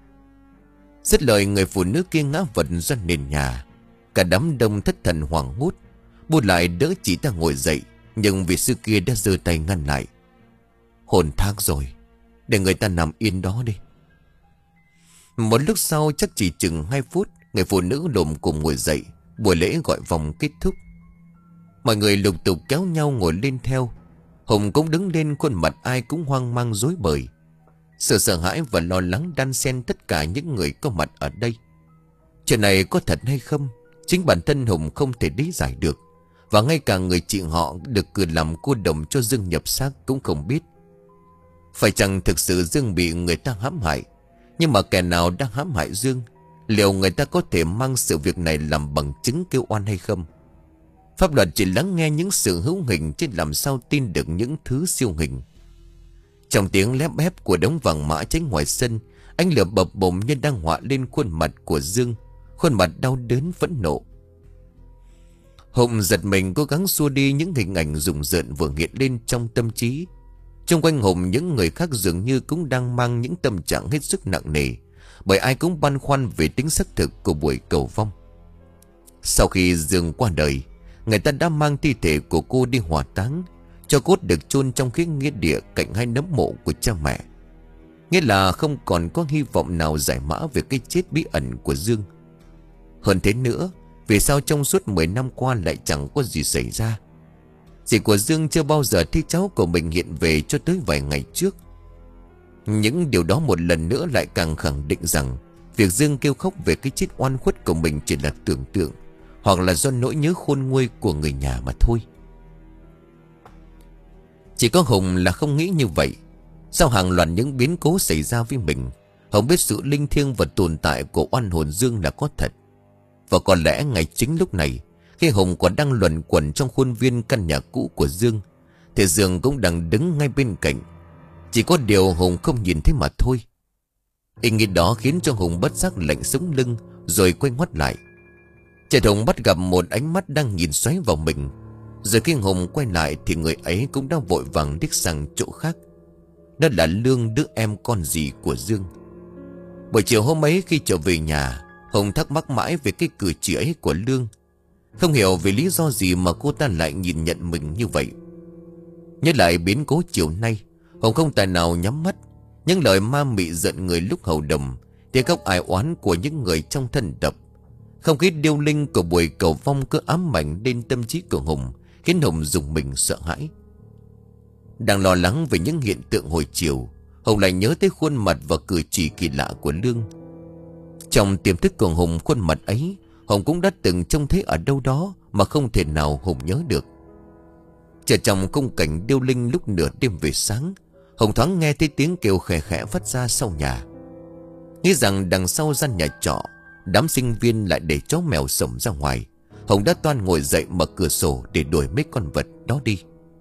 [SPEAKER 1] Dứt lời, người phụ nữ kia ngã vật ra nền nhà. Cả đám đông thất thần hoảng hốt, buôn lại đỡ chị ta ngồi dậy, nhưng vị sư kia đã giơ tay ngăn lại. Hồn thác rồi, để người ta nằm yên đó đi. Một lúc sau, chắc chỉ chừng hai phút, người phụ nữ lồm cùng ngồi dậy. Buổi lễ gọi vòng kết thúc. Mọi người lục tục kéo nhau ngồi lên theo. Hùng cũng đứng lên, khuôn mặt ai cũng hoang mang rối bời. Sự sợ hãi và lo lắng đan xen tất cả những người có mặt ở đây. Chuyện này có thật hay không, chính bản thân Hùng không thể lý giải được. Và ngay cả người chị họ được cử làm cô đồng cho Dương nhập xác cũng không biết. Phải chăng thực sự Dương bị người ta hãm hại? Nhưng mà kẻ nào đang hãm hại Dương? Liệu người ta có thể mang sự việc này làm bằng chứng kêu oan hay không? Pháp luật chỉ lắng nghe những sự hữu hình, chứ làm sao tin được những thứ siêu hình. Trong tiếng lép bép của đống vàng mã cháy ngoài sân, ánh lửa bập bùng như đang họa lên khuôn mặt của Dương, khuôn mặt đau đớn phẫn nộ. Hùng giật mình cố gắng xua đi những hình ảnh rùng rợn vừa hiện lên trong tâm trí. Xung quanh Hùng, những người khác dường như cũng đang mang những tâm trạng hết sức nặng nề, bởi ai cũng băn khoăn về tính xác thực của buổi cầu vong. Sau khi Dương qua đời, người ta đã mang thi thể của cô đi hỏa táng, cho cốt được chôn trong cái nghĩa địa cạnh hai nấm mộ của cha mẹ. Nghĩa là không còn có hy vọng nào giải mã về cái chết bí ẩn của Dương. Hơn thế nữa, vì sao trong suốt mười năm qua lại chẳng có gì xảy ra? Dì của Dương chưa bao giờ thấy cháu của mình hiện về cho tới vài ngày trước. Những điều đó một lần nữa lại càng khẳng định rằng việc Dương kêu khóc về cái chết oan khuất của mình chỉ là tưởng tượng, hoặc là do nỗi nhớ khôn nguôi của người nhà mà thôi. Chỉ có Hùng là không nghĩ như vậy. Sau hàng loạt những biến cố xảy ra với mình, Hùng biết sự linh thiêng và tồn tại của oan hồn Dương là có thật. Và có lẽ ngay chính lúc này, khi Hùng còn đang luẩn quẩn trong khuôn viên căn nhà cũ của Dương, thì Dương cũng đang đứng ngay bên cạnh. Chỉ có điều Hùng không nhìn thấy mà thôi. Ý nghĩ đó khiến cho Hùng bất giác lạnh sống lưng, rồi quay ngoắt lại. Chợt Hùng bắt gặp một ánh mắt đang nhìn xoáy vào mình. Rồi khi Hùng quay lại thì người ấy cũng đang vội vàng liếc sang chỗ khác. Đó là Lương, đứa em con dì của Dương. Buổi chiều hôm ấy khi trở về nhà, Hùng thắc mắc mãi về cái cử chỉ ấy của Lương. Không hiểu vì lý do gì mà cô ta lại nhìn nhận mình như vậy. Nhớ lại biến cố chiều nay, Hùng không tài nào nhắm mắt. Những lời ma mị giận người lúc hầu đồng, tiếng khóc ai oán của những người trong thân tập, không khí điêu linh của buổi cầu vong cứ ám ảnh lên tâm trí của Hùng, khiến Hùng dùng mình sợ hãi. Đang lo lắng về những hiện tượng hồi chiều, Hùng lại nhớ tới khuôn mặt và cử chỉ kỳ lạ của Lương. Trong tiềm thức của Hùng, khuôn mặt ấy Hùng cũng đã từng trông thấy ở đâu đó mà không thể nào Hùng nhớ được. Chợt trong khung cảnh điêu linh lúc nửa đêm về sáng, Hùng thoáng nghe thấy tiếng kêu khẽ khẽ phát ra sau nhà. Nghĩ rằng đằng sau gian nhà trọ, đám sinh viên lại để chó mèo sổng ra ngoài. Hùng đã toan ngồi dậy mở cửa sổ để đuổi mấy con vật đó đi.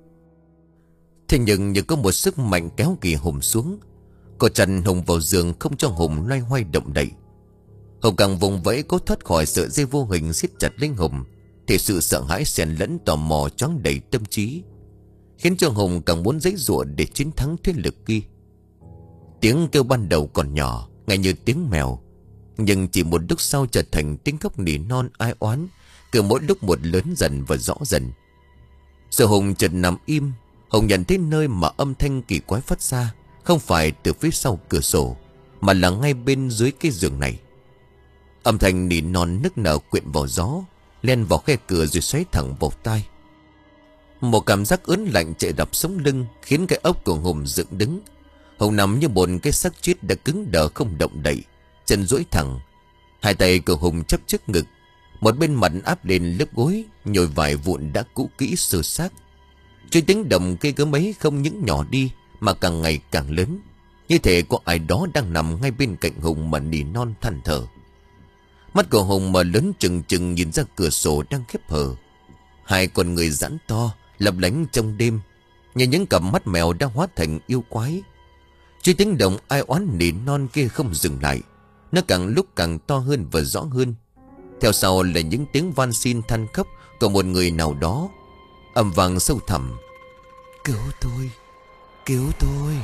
[SPEAKER 1] Thế nhưng như có một sức mạnh kéo kỳ Hùng xuống. Cô chằn Hùng vào giường không cho Hùng loay hoay động đậy. Hùng càng vùng vẫy cố thoát khỏi sợi dây vô hình siết chặt linh Hùng, thì sự sợ hãi xen lẫn tò mò choáng đầy tâm trí, khiến cho Hùng càng muốn giãy giụa để chiến thắng thế lực kia. Tiếng kêu ban đầu còn nhỏ, nghe như tiếng mèo, nhưng chỉ một lúc sau trở thành tiếng khóc nỉ non ai oán, cứ mỗi lúc một lớn dần và rõ dần. Rồi Hùng chợt nằm im. Hùng nhận thấy nơi mà âm thanh kỳ quái phát ra không phải từ phía sau cửa sổ, mà là ngay bên dưới cái giường này. Âm thanh nỉ non nức nở quyện vào gió, len vào khe cửa rồi xoáy thẳng vào tai. Một cảm giác ớn lạnh chạy đập sống lưng, khiến cái ốc của Hùng dựng đứng. Hùng nằm như một cái xác chết đã cứng đờ không động đậy, chân duỗi thẳng. Hai tay của Hùng chắp trước ngực, một bên mặt áp lên lớp gối, nhồi vải vụn đã cũ kỹ sơ xác. Chuỗi tiếng động cây gớm ấy không những nhỏ đi mà càng ngày càng lớn, như thể có ai đó đang nằm ngay bên cạnh Hùng mà nỉ non than thở. Mắt của Hùng mở lớn trừng trừng nhìn ra cửa sổ đang khép hờ. Hai con người giãn to lấp lánh trong đêm, như những cặp mắt mèo đã hóa thành yêu quái. Chuỗi tiếng động ai oán nỉ non kia không dừng lại, nó càng lúc càng to hơn và rõ hơn. Theo sau là những tiếng van xin than khóc của một người nào đó, âm vang sâu thẳm: "Cứu tôi, cứu tôi."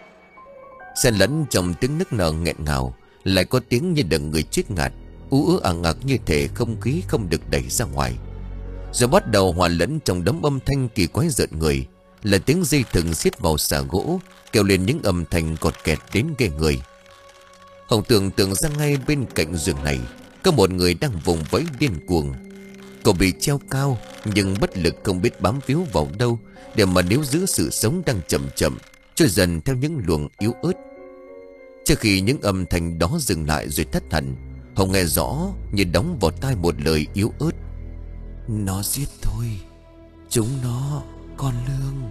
[SPEAKER 1] Xen lẫn trong tiếng nức nở nghẹn ngào lại có tiếng như đằng người chết ngạt, ú ứ ẳng ặc như thể không khí không được đẩy ra ngoài. Rồi bắt đầu hòa lẫn trong đống âm thanh kỳ quái rợn người là tiếng dây thừng xiết vào xà gỗ kêu lên những âm thanh cọt kẹt đến ghê người. Hồng tưởng tượng ra ngay bên cạnh giường này có một người đang vùng vẫy điên cuồng. Cậu bị treo cao nhưng bất lực, không biết bám víu vào đâu để mà níu giữ sự sống đang chậm chậm trôi dần theo những luồng yếu ớt. Trước khi những âm thanh đó dừng lại rồi thất hẳn, Hồng nghe rõ như đóng vào tai một lời yếu ớt: "Nó giết tôi, chúng nó, con Lương."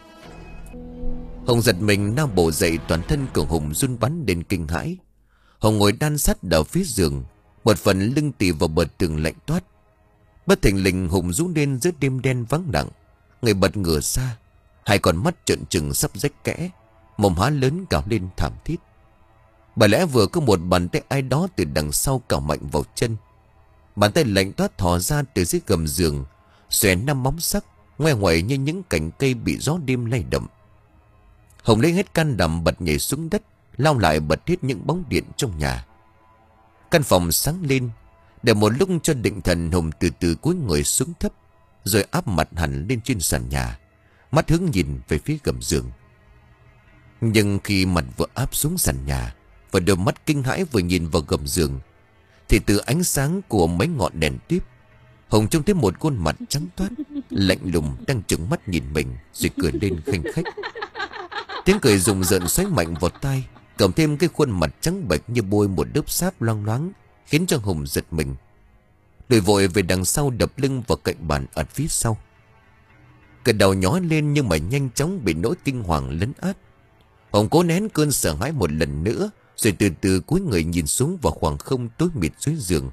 [SPEAKER 1] Hồng giật mình nao bổ dậy, toàn thân của Hùng run bắn đến kinh hãi. Hồng ngồi đan sát ở phía giường, một phần lưng tì vào bờ tường lạnh toát. Bất thình lình Hùng rú lên giữa đêm đen vắng lặng, người bật ngửa xa, hai con mắt trợn trừng sắp rách kẽ, mồm há lớn gào lên thảm thiết. Bởi lẽ vừa có một bàn tay ai đó từ đằng sau cào mạnh vào chân. Bàn tay lạnh toát thò ra từ dưới gầm giường, xòe năm móng sắc ngoe ngoẩy như những cành cây bị gió đêm lay động. Hồng lấy hết can đảm bật nhảy xuống đất, lao lại bật hết những bóng điện trong nhà. Căn phòng sáng lên. Để một lúc cho định thần, Hồng từ từ cúi người xuống thấp, rồi áp mặt hẳn lên trên sàn nhà, mắt hướng nhìn về phía gầm giường. Nhưng khi mặt vừa áp xuống sàn nhà và đôi mắt kinh hãi vừa nhìn vào gầm giường, thì từ ánh sáng của mấy ngọn đèn tiếp, Hồng trông thấy một khuôn mặt trắng toát, lạnh lùng đang trừng mắt nhìn mình, rồi cười lên khanh khách. Tiếng cười rùng rợn xoáy mạnh vào tai, cộng thêm cái khuôn mặt trắng bệch như bôi một lớp sáp loang loáng, khiến cho Hùng giật mình. Đuổi vội về đằng sau, đập lưng vào cạnh bàn ở phía sau. Cái đầu nhói lên nhưng mà nhanh chóng bị nỗi kinh hoàng lấn át. Hùng cố nén cơn sợ hãi một lần nữa, rồi từ từ cúi người nhìn xuống vào khoảng không tối mịt dưới giường.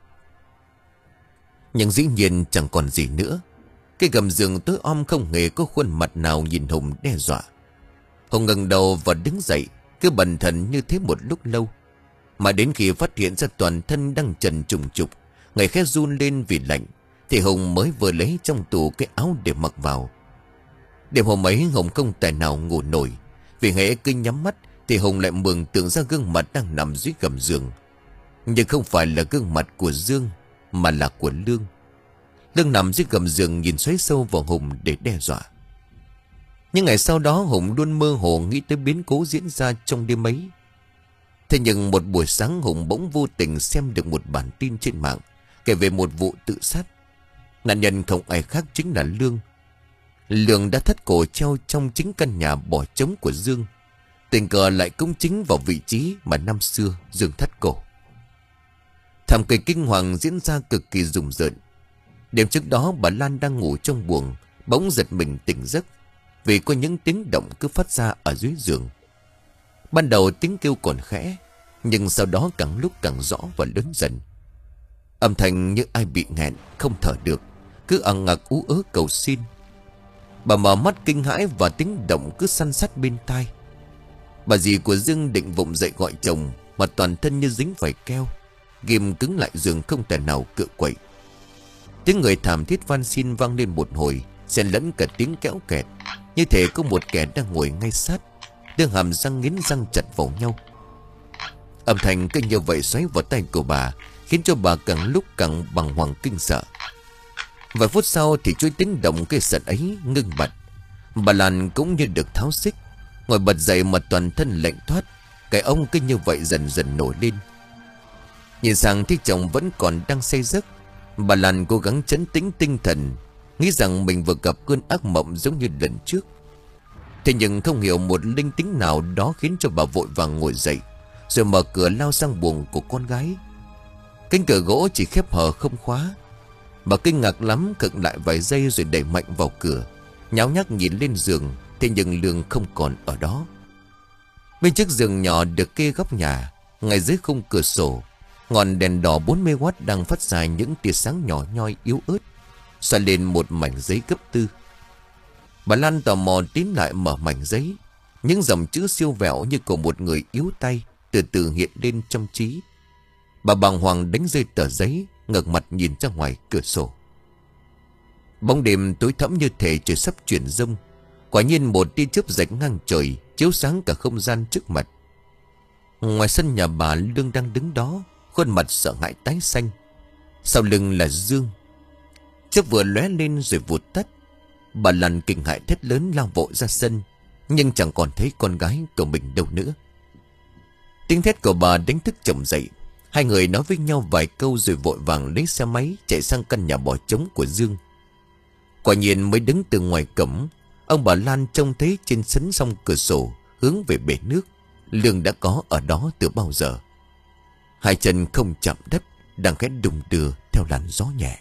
[SPEAKER 1] Nhưng dĩ nhiên chẳng còn gì nữa. Cái gầm giường tối om không hề có khuôn mặt nào nhìn Hùng đe dọa. Hùng ngẩng đầu và đứng dậy, cứ bần thần như thế một lúc lâu, mà đến khi phát hiện ra toàn thân đang trần trùng trục, người khẽ run lên vì lạnh, thì Hùng mới vừa lấy trong tủ cái áo để mặc vào. Đêm hôm ấy Hùng không tài nào ngủ nổi, vì hễ cứ nhắm mắt thì Hùng lại mường tượng ra gương mặt đang nằm dưới gầm giường. Nhưng không phải là gương mặt của Dương, mà là của Lương. Lương nằm dưới gầm giường nhìn xoáy sâu vào Hùng để đe dọa. Nhưng ngày sau đó Hùng luôn mơ hồ nghĩ tới biến cố diễn ra trong đêm ấy. Thế nhưng một buổi sáng Hùng bỗng vô tình xem được một bản tin trên mạng kể về một vụ tự sát. Nạn nhân không ai khác chính là Lương. Lương đã thắt cổ treo trong chính căn nhà bỏ trống của Dương. Tình cờ lại cũng chính vào vị trí mà năm xưa Dương thắt cổ. Thảm kịch kinh hoàng diễn ra cực kỳ rùng rợn. Đêm trước đó bà Lan đang ngủ trong buồng, bỗng giật mình tỉnh giấc vì có những tiếng động cứ phát ra ở dưới giường. Ban đầu tiếng kêu còn khẽ, nhưng sau đó càng lúc càng rõ và lớn dần. Âm thanh như ai bị nghẹn, không thở được, cứ ằng ngặc ú ớ cầu xin. Bà mở mắt kinh hãi và tiếng động cứ săn sắt bên tai. Bà dì của Dương định vụng dậy gọi chồng mà toàn thân như dính phải keo, ghim cứng lại giường không thể nào cựa quậy. Tiếng người thảm thiết van xin vang lên một hồi, xen lẫn cả tiếng kéo kẹt, như thể có một kẻ đang ngồi ngay sát, đưa hàm răng nghiến răng chặt vào nhau. Âm thanh cứ như vậy xoáy vào tay của bà, khiến cho bà càng lúc càng bàng hoàng kinh sợ. Vài phút sau thì chuỗi tiếng động cây sận ấy ngưng bặt. Bà Lan cũng như được tháo xích, ngồi bật dậy mà toàn thân lạnh thoát. Cái ông cứ như vậy dần dần nổi lên. Nhìn sang thấy chồng vẫn còn đang say giấc, bà Lan cố gắng trấn tĩnh tinh thần, nghĩ rằng mình vừa gặp cơn ác mộng giống như lần trước. Thế nhưng không hiểu một linh tính nào đó khiến cho bà vội vàng ngồi dậy, rồi mở cửa lao sang buồng của con gái. Cánh cửa gỗ chỉ khép hờ không khóa. Bà kinh ngạc lắm, khựng lại vài giây rồi đẩy mạnh vào cửa, nháo nhác nhìn lên giường. Thế nhưng Lương không còn ở đó. Bên chiếc giường nhỏ được kê góc nhà, ngay dưới khung cửa sổ, ngọn đèn đỏ bốn mươi oát đang phát ra những tia sáng nhỏ nhoi yếu ớt, xoa lên một mảnh giấy gấp tư. Bà Lan tò mò tiến lại mở mảnh giấy. Những dòng chữ siêu vẹo như của một người yếu tay từ từ hiện lên trong trí. Bà bàng hoàng đánh rơi tờ giấy, ngẩng mặt nhìn ra ngoài cửa sổ. Bóng đêm tối thẫm như thể trời sắp chuyển giông. Quả nhiên một tia chớp rạch ngang trời, chiếu sáng cả không gian trước mặt. Ngoài sân nhà bà, Lương đang đứng đó, khuôn mặt sợ hãi tái xanh. Sau lưng là Dương. Chớp vừa lóe lên rồi vụt tắt. Bà Lan kinh hãi thét lớn lao vội ra sân, nhưng chẳng còn thấy con gái của mình đâu nữa. Tiếng thét của bà đánh thức chồng dậy. Hai người nói với nhau vài câu rồi vội vàng lấy xe máy chạy sang căn nhà bỏ trống của Dương. Quả nhiên mới đứng từ ngoài cổng, ông bà Lan trông thấy trên sấn song cửa sổ hướng về bể nước, Lương đã có ở đó từ bao giờ. Hai chân không chạm đất, đang khẽ đùng đưa theo làn gió nhẹ.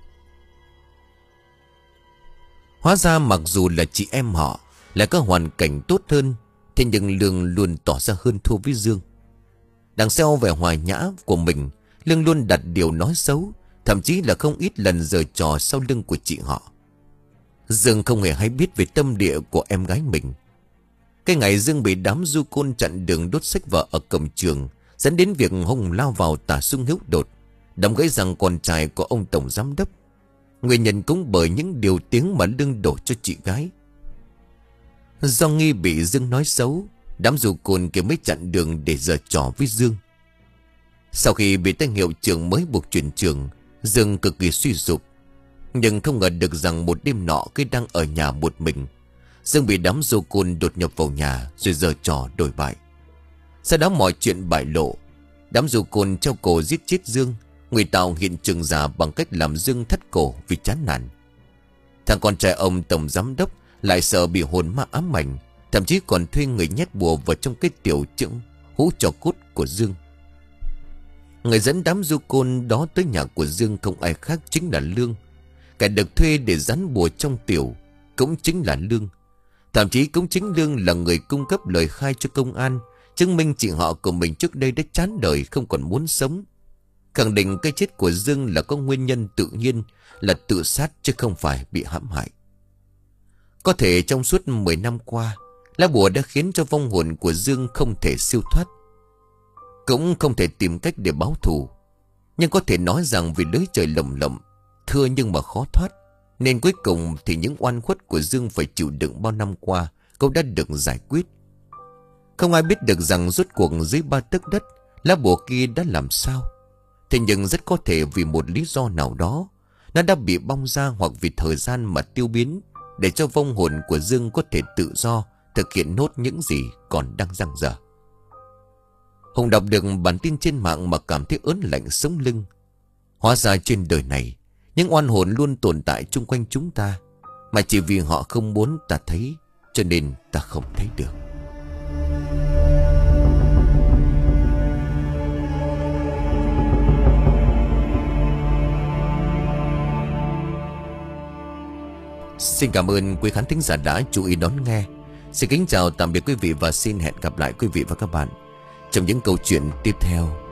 [SPEAKER 1] Hóa ra mặc dù là chị em họ, lại có hoàn cảnh tốt hơn, thế nhưng Lương luôn tỏ ra hơn thua với Dương. Đằng sau vẻ hòa nhã của mình, Lương luôn đặt điều nói xấu, thậm chí là không ít lần giở trò sau lưng của chị họ. Dương không hề hay biết về tâm địa của em gái mình. Cái ngày Dương bị đám du côn chặn đường đốt sách vở ở cổng trường, dẫn đến việc Hùng lao vào tả sung hữu đột, đóng gãy rằng con trai của ông tổng giám đốc. Nguyên nhân cũng bởi những điều tiếng mà Lương đổ cho chị gái. Do nghi bị Dương nói xấu, đám du côn kia mới chặn đường để giở trò với Dương. Sau khi bị tên hiệu trưởng mới buộc chuyển trường, Dương cực kỳ suy sụp. Nhưng không ngờ được rằng một đêm nọ khi đang ở nhà một mình, Dương bị đám du côn đột nhập vào nhà rồi giở trò đổi bại. Sau đó mọi chuyện bại lộ. Đám du côn treo cổ giết chết Dương, ngụy tạo hiện trường giả bằng cách làm Dương thắt cổ vì chán nản. Thằng con trai ông tổng giám đốc lại sợ bị hồn ma ám ảnh, thậm chí còn thuê người nhét bùa vào trong cái tiểu chững hũ trò cốt của Dương. Người dẫn đám du côn đó tới nhà của Dương không ai khác chính là Lương. Kẻ được thuê để dán bùa trong tiểu cũng chính là Lương. Thậm chí cũng chính Lương là người cung cấp lời khai cho công an, chứng minh chị họ của mình trước đây đã chán đời không còn muốn sống. Khẳng định cái chết của Dương là có nguyên nhân tự nhiên, là tự sát chứ không phải bị hãm hại. Có thể trong suốt mười năm qua, lá bùa đã khiến cho vong hồn của Dương không thể siêu thoát, cũng không thể tìm cách để báo thù. Nhưng có thể nói rằng vì lưới trời lồng lộng, thưa nhưng mà khó thoát, nên cuối cùng thì những oan khuất của Dương phải chịu đựng bao năm qua cũng đã được giải quyết. Không ai biết được rằng rốt cuộc dưới ba tấc đất, lá bùa kia đã làm sao. Thế nhưng rất có thể vì một lý do nào đó, nó đã bị bong ra, hoặc vì thời gian mà tiêu biến, để cho vong hồn của Dương có thể tự do thực hiện nốt những gì còn đang dang dở. Hùng đọc được bản tin trên mạng mà cảm thấy ớn lạnh sống lưng. Hóa ra trên đời này, những oan hồn luôn tồn tại chung quanh chúng ta, mà chỉ vì họ không muốn ta thấy, cho nên ta không thấy được. Xin cảm ơn quý khán thính giả đã chú ý đón nghe. Xin kính chào tạm biệt quý vị và xin hẹn gặp lại quý vị và các bạn trong những câu chuyện tiếp theo.